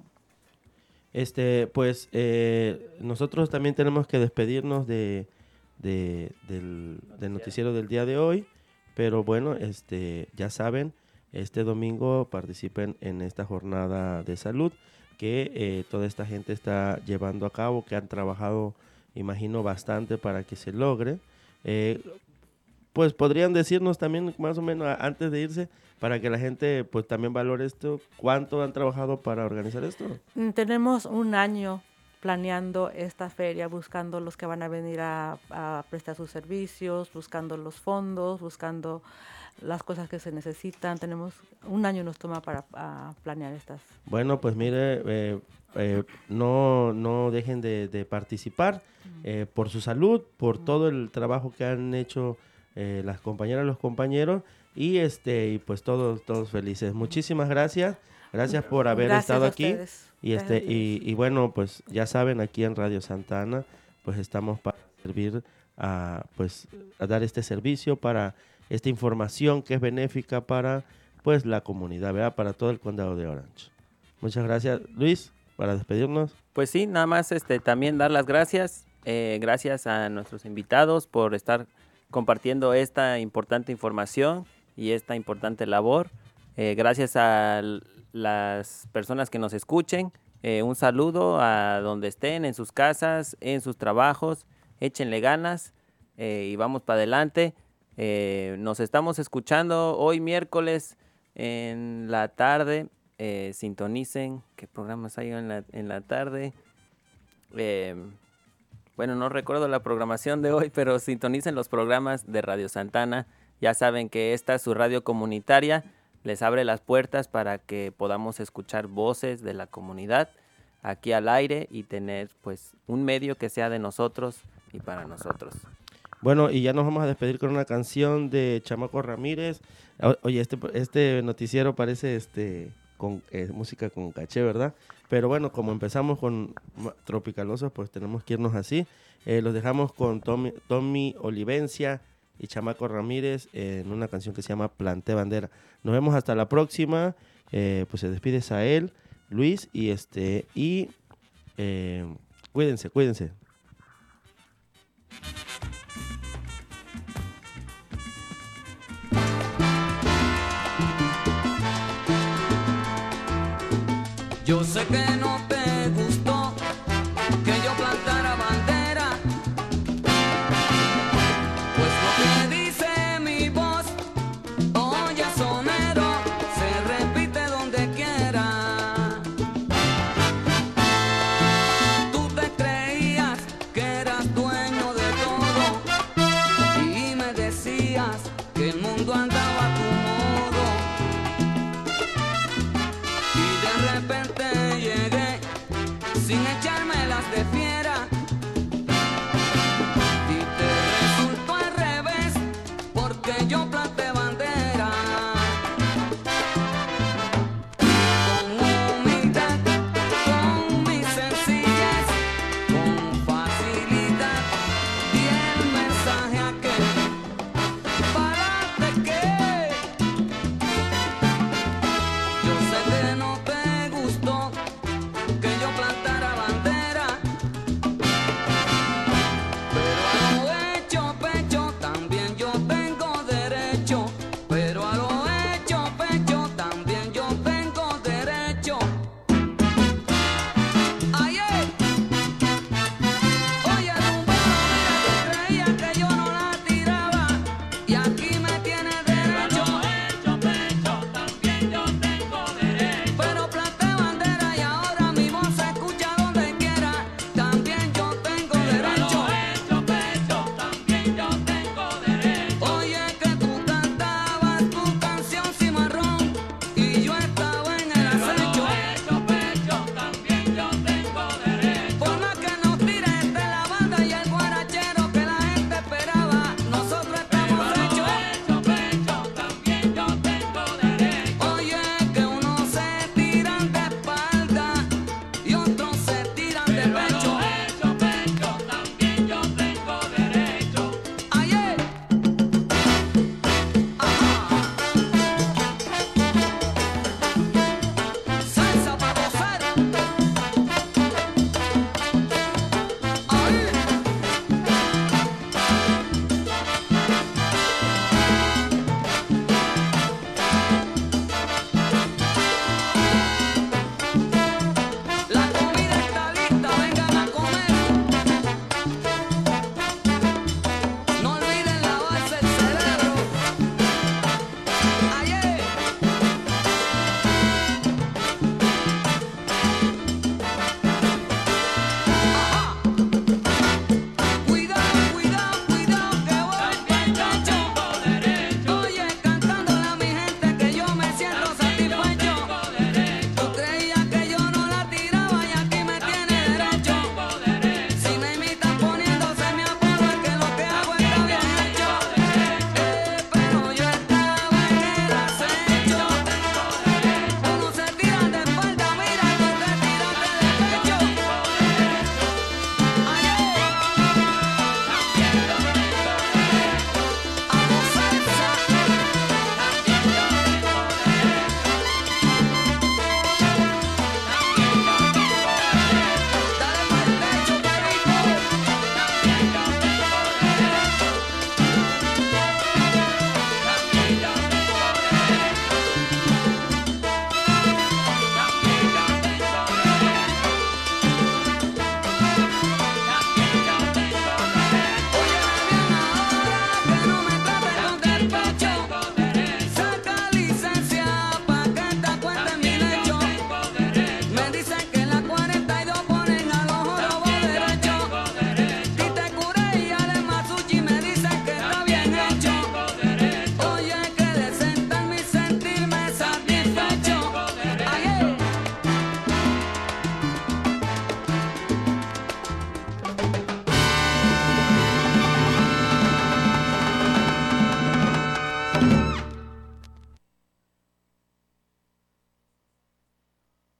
Este, pues eh, nosotros también tenemos que despedirnos de, de, del, del noticiero del día de hoy, pero bueno, este, ya saben, este domingo participen en esta jornada de salud que eh, toda esta gente está llevando a cabo, que han trabajado, imagino, bastante para que se logre. Eh, pues podrían decirnos también más o menos antes de irse, para que la gente pues también valore esto, ¿cuánto han trabajado para organizar esto? Tenemos un año planeando esta feria, buscando los que van a venir a, a prestar sus servicios, buscando los fondos, buscando las cosas que se necesitan. Tenemos un año nos toma para planear estas. Bueno, pues mire, eh, eh, no, no dejen de, de participar eh, por su salud, por todo el trabajo que han hecho eh, las compañeras, los compañeros, y este y pues todos todos felices. Muchísimas gracias. Gracias por haber Gracias estado a aquí. ustedes. Y este Gracias. y, y bueno, pues ya saben, aquí en Radio Santa Ana, pues estamos para servir a pues a dar este servicio, para esta información que es benéfica para pues la comunidad, ¿verdad? Para todo el condado de Orange. Muchas gracias, Luis, para despedirnos. Pues sí, nada más este también dar las gracias, eh, gracias a nuestros invitados por estar compartiendo esta importante información y esta importante labor. Eh, gracias a l- las personas que nos escuchen. Eh, un saludo a donde estén, en sus casas, en sus trabajos. Échenle ganas eh, y vamos para adelante. Eh, nos estamos escuchando hoy miércoles en la tarde. Eh, sintonicen qué programas hay en la, en la tarde. Eh, bueno, no recuerdo la programación de hoy, pero sintonicen los programas de Radio Santa Ana. Ya saben que esta es su radio comunitaria. Les abre las puertas para que podamos escuchar voces de la comunidad aquí al aire y tener pues un medio que sea de nosotros y para nosotros. Bueno, y ya nos vamos a despedir con una canción de Chamaco Ramírez. O- Oye, este, este noticiero parece este con eh, música con caché, ¿verdad? Pero bueno, como empezamos con ma- Tropicalosos, pues tenemos que irnos así. Eh, los dejamos con Tommy, Tommy Olivencia y Chamaco Ramírez en una canción que se llama Planté Bandera. Nos vemos hasta la próxima. Eh, pues se despide Sael, Luis y este y eh, cuídense, cuídense. Yo sé que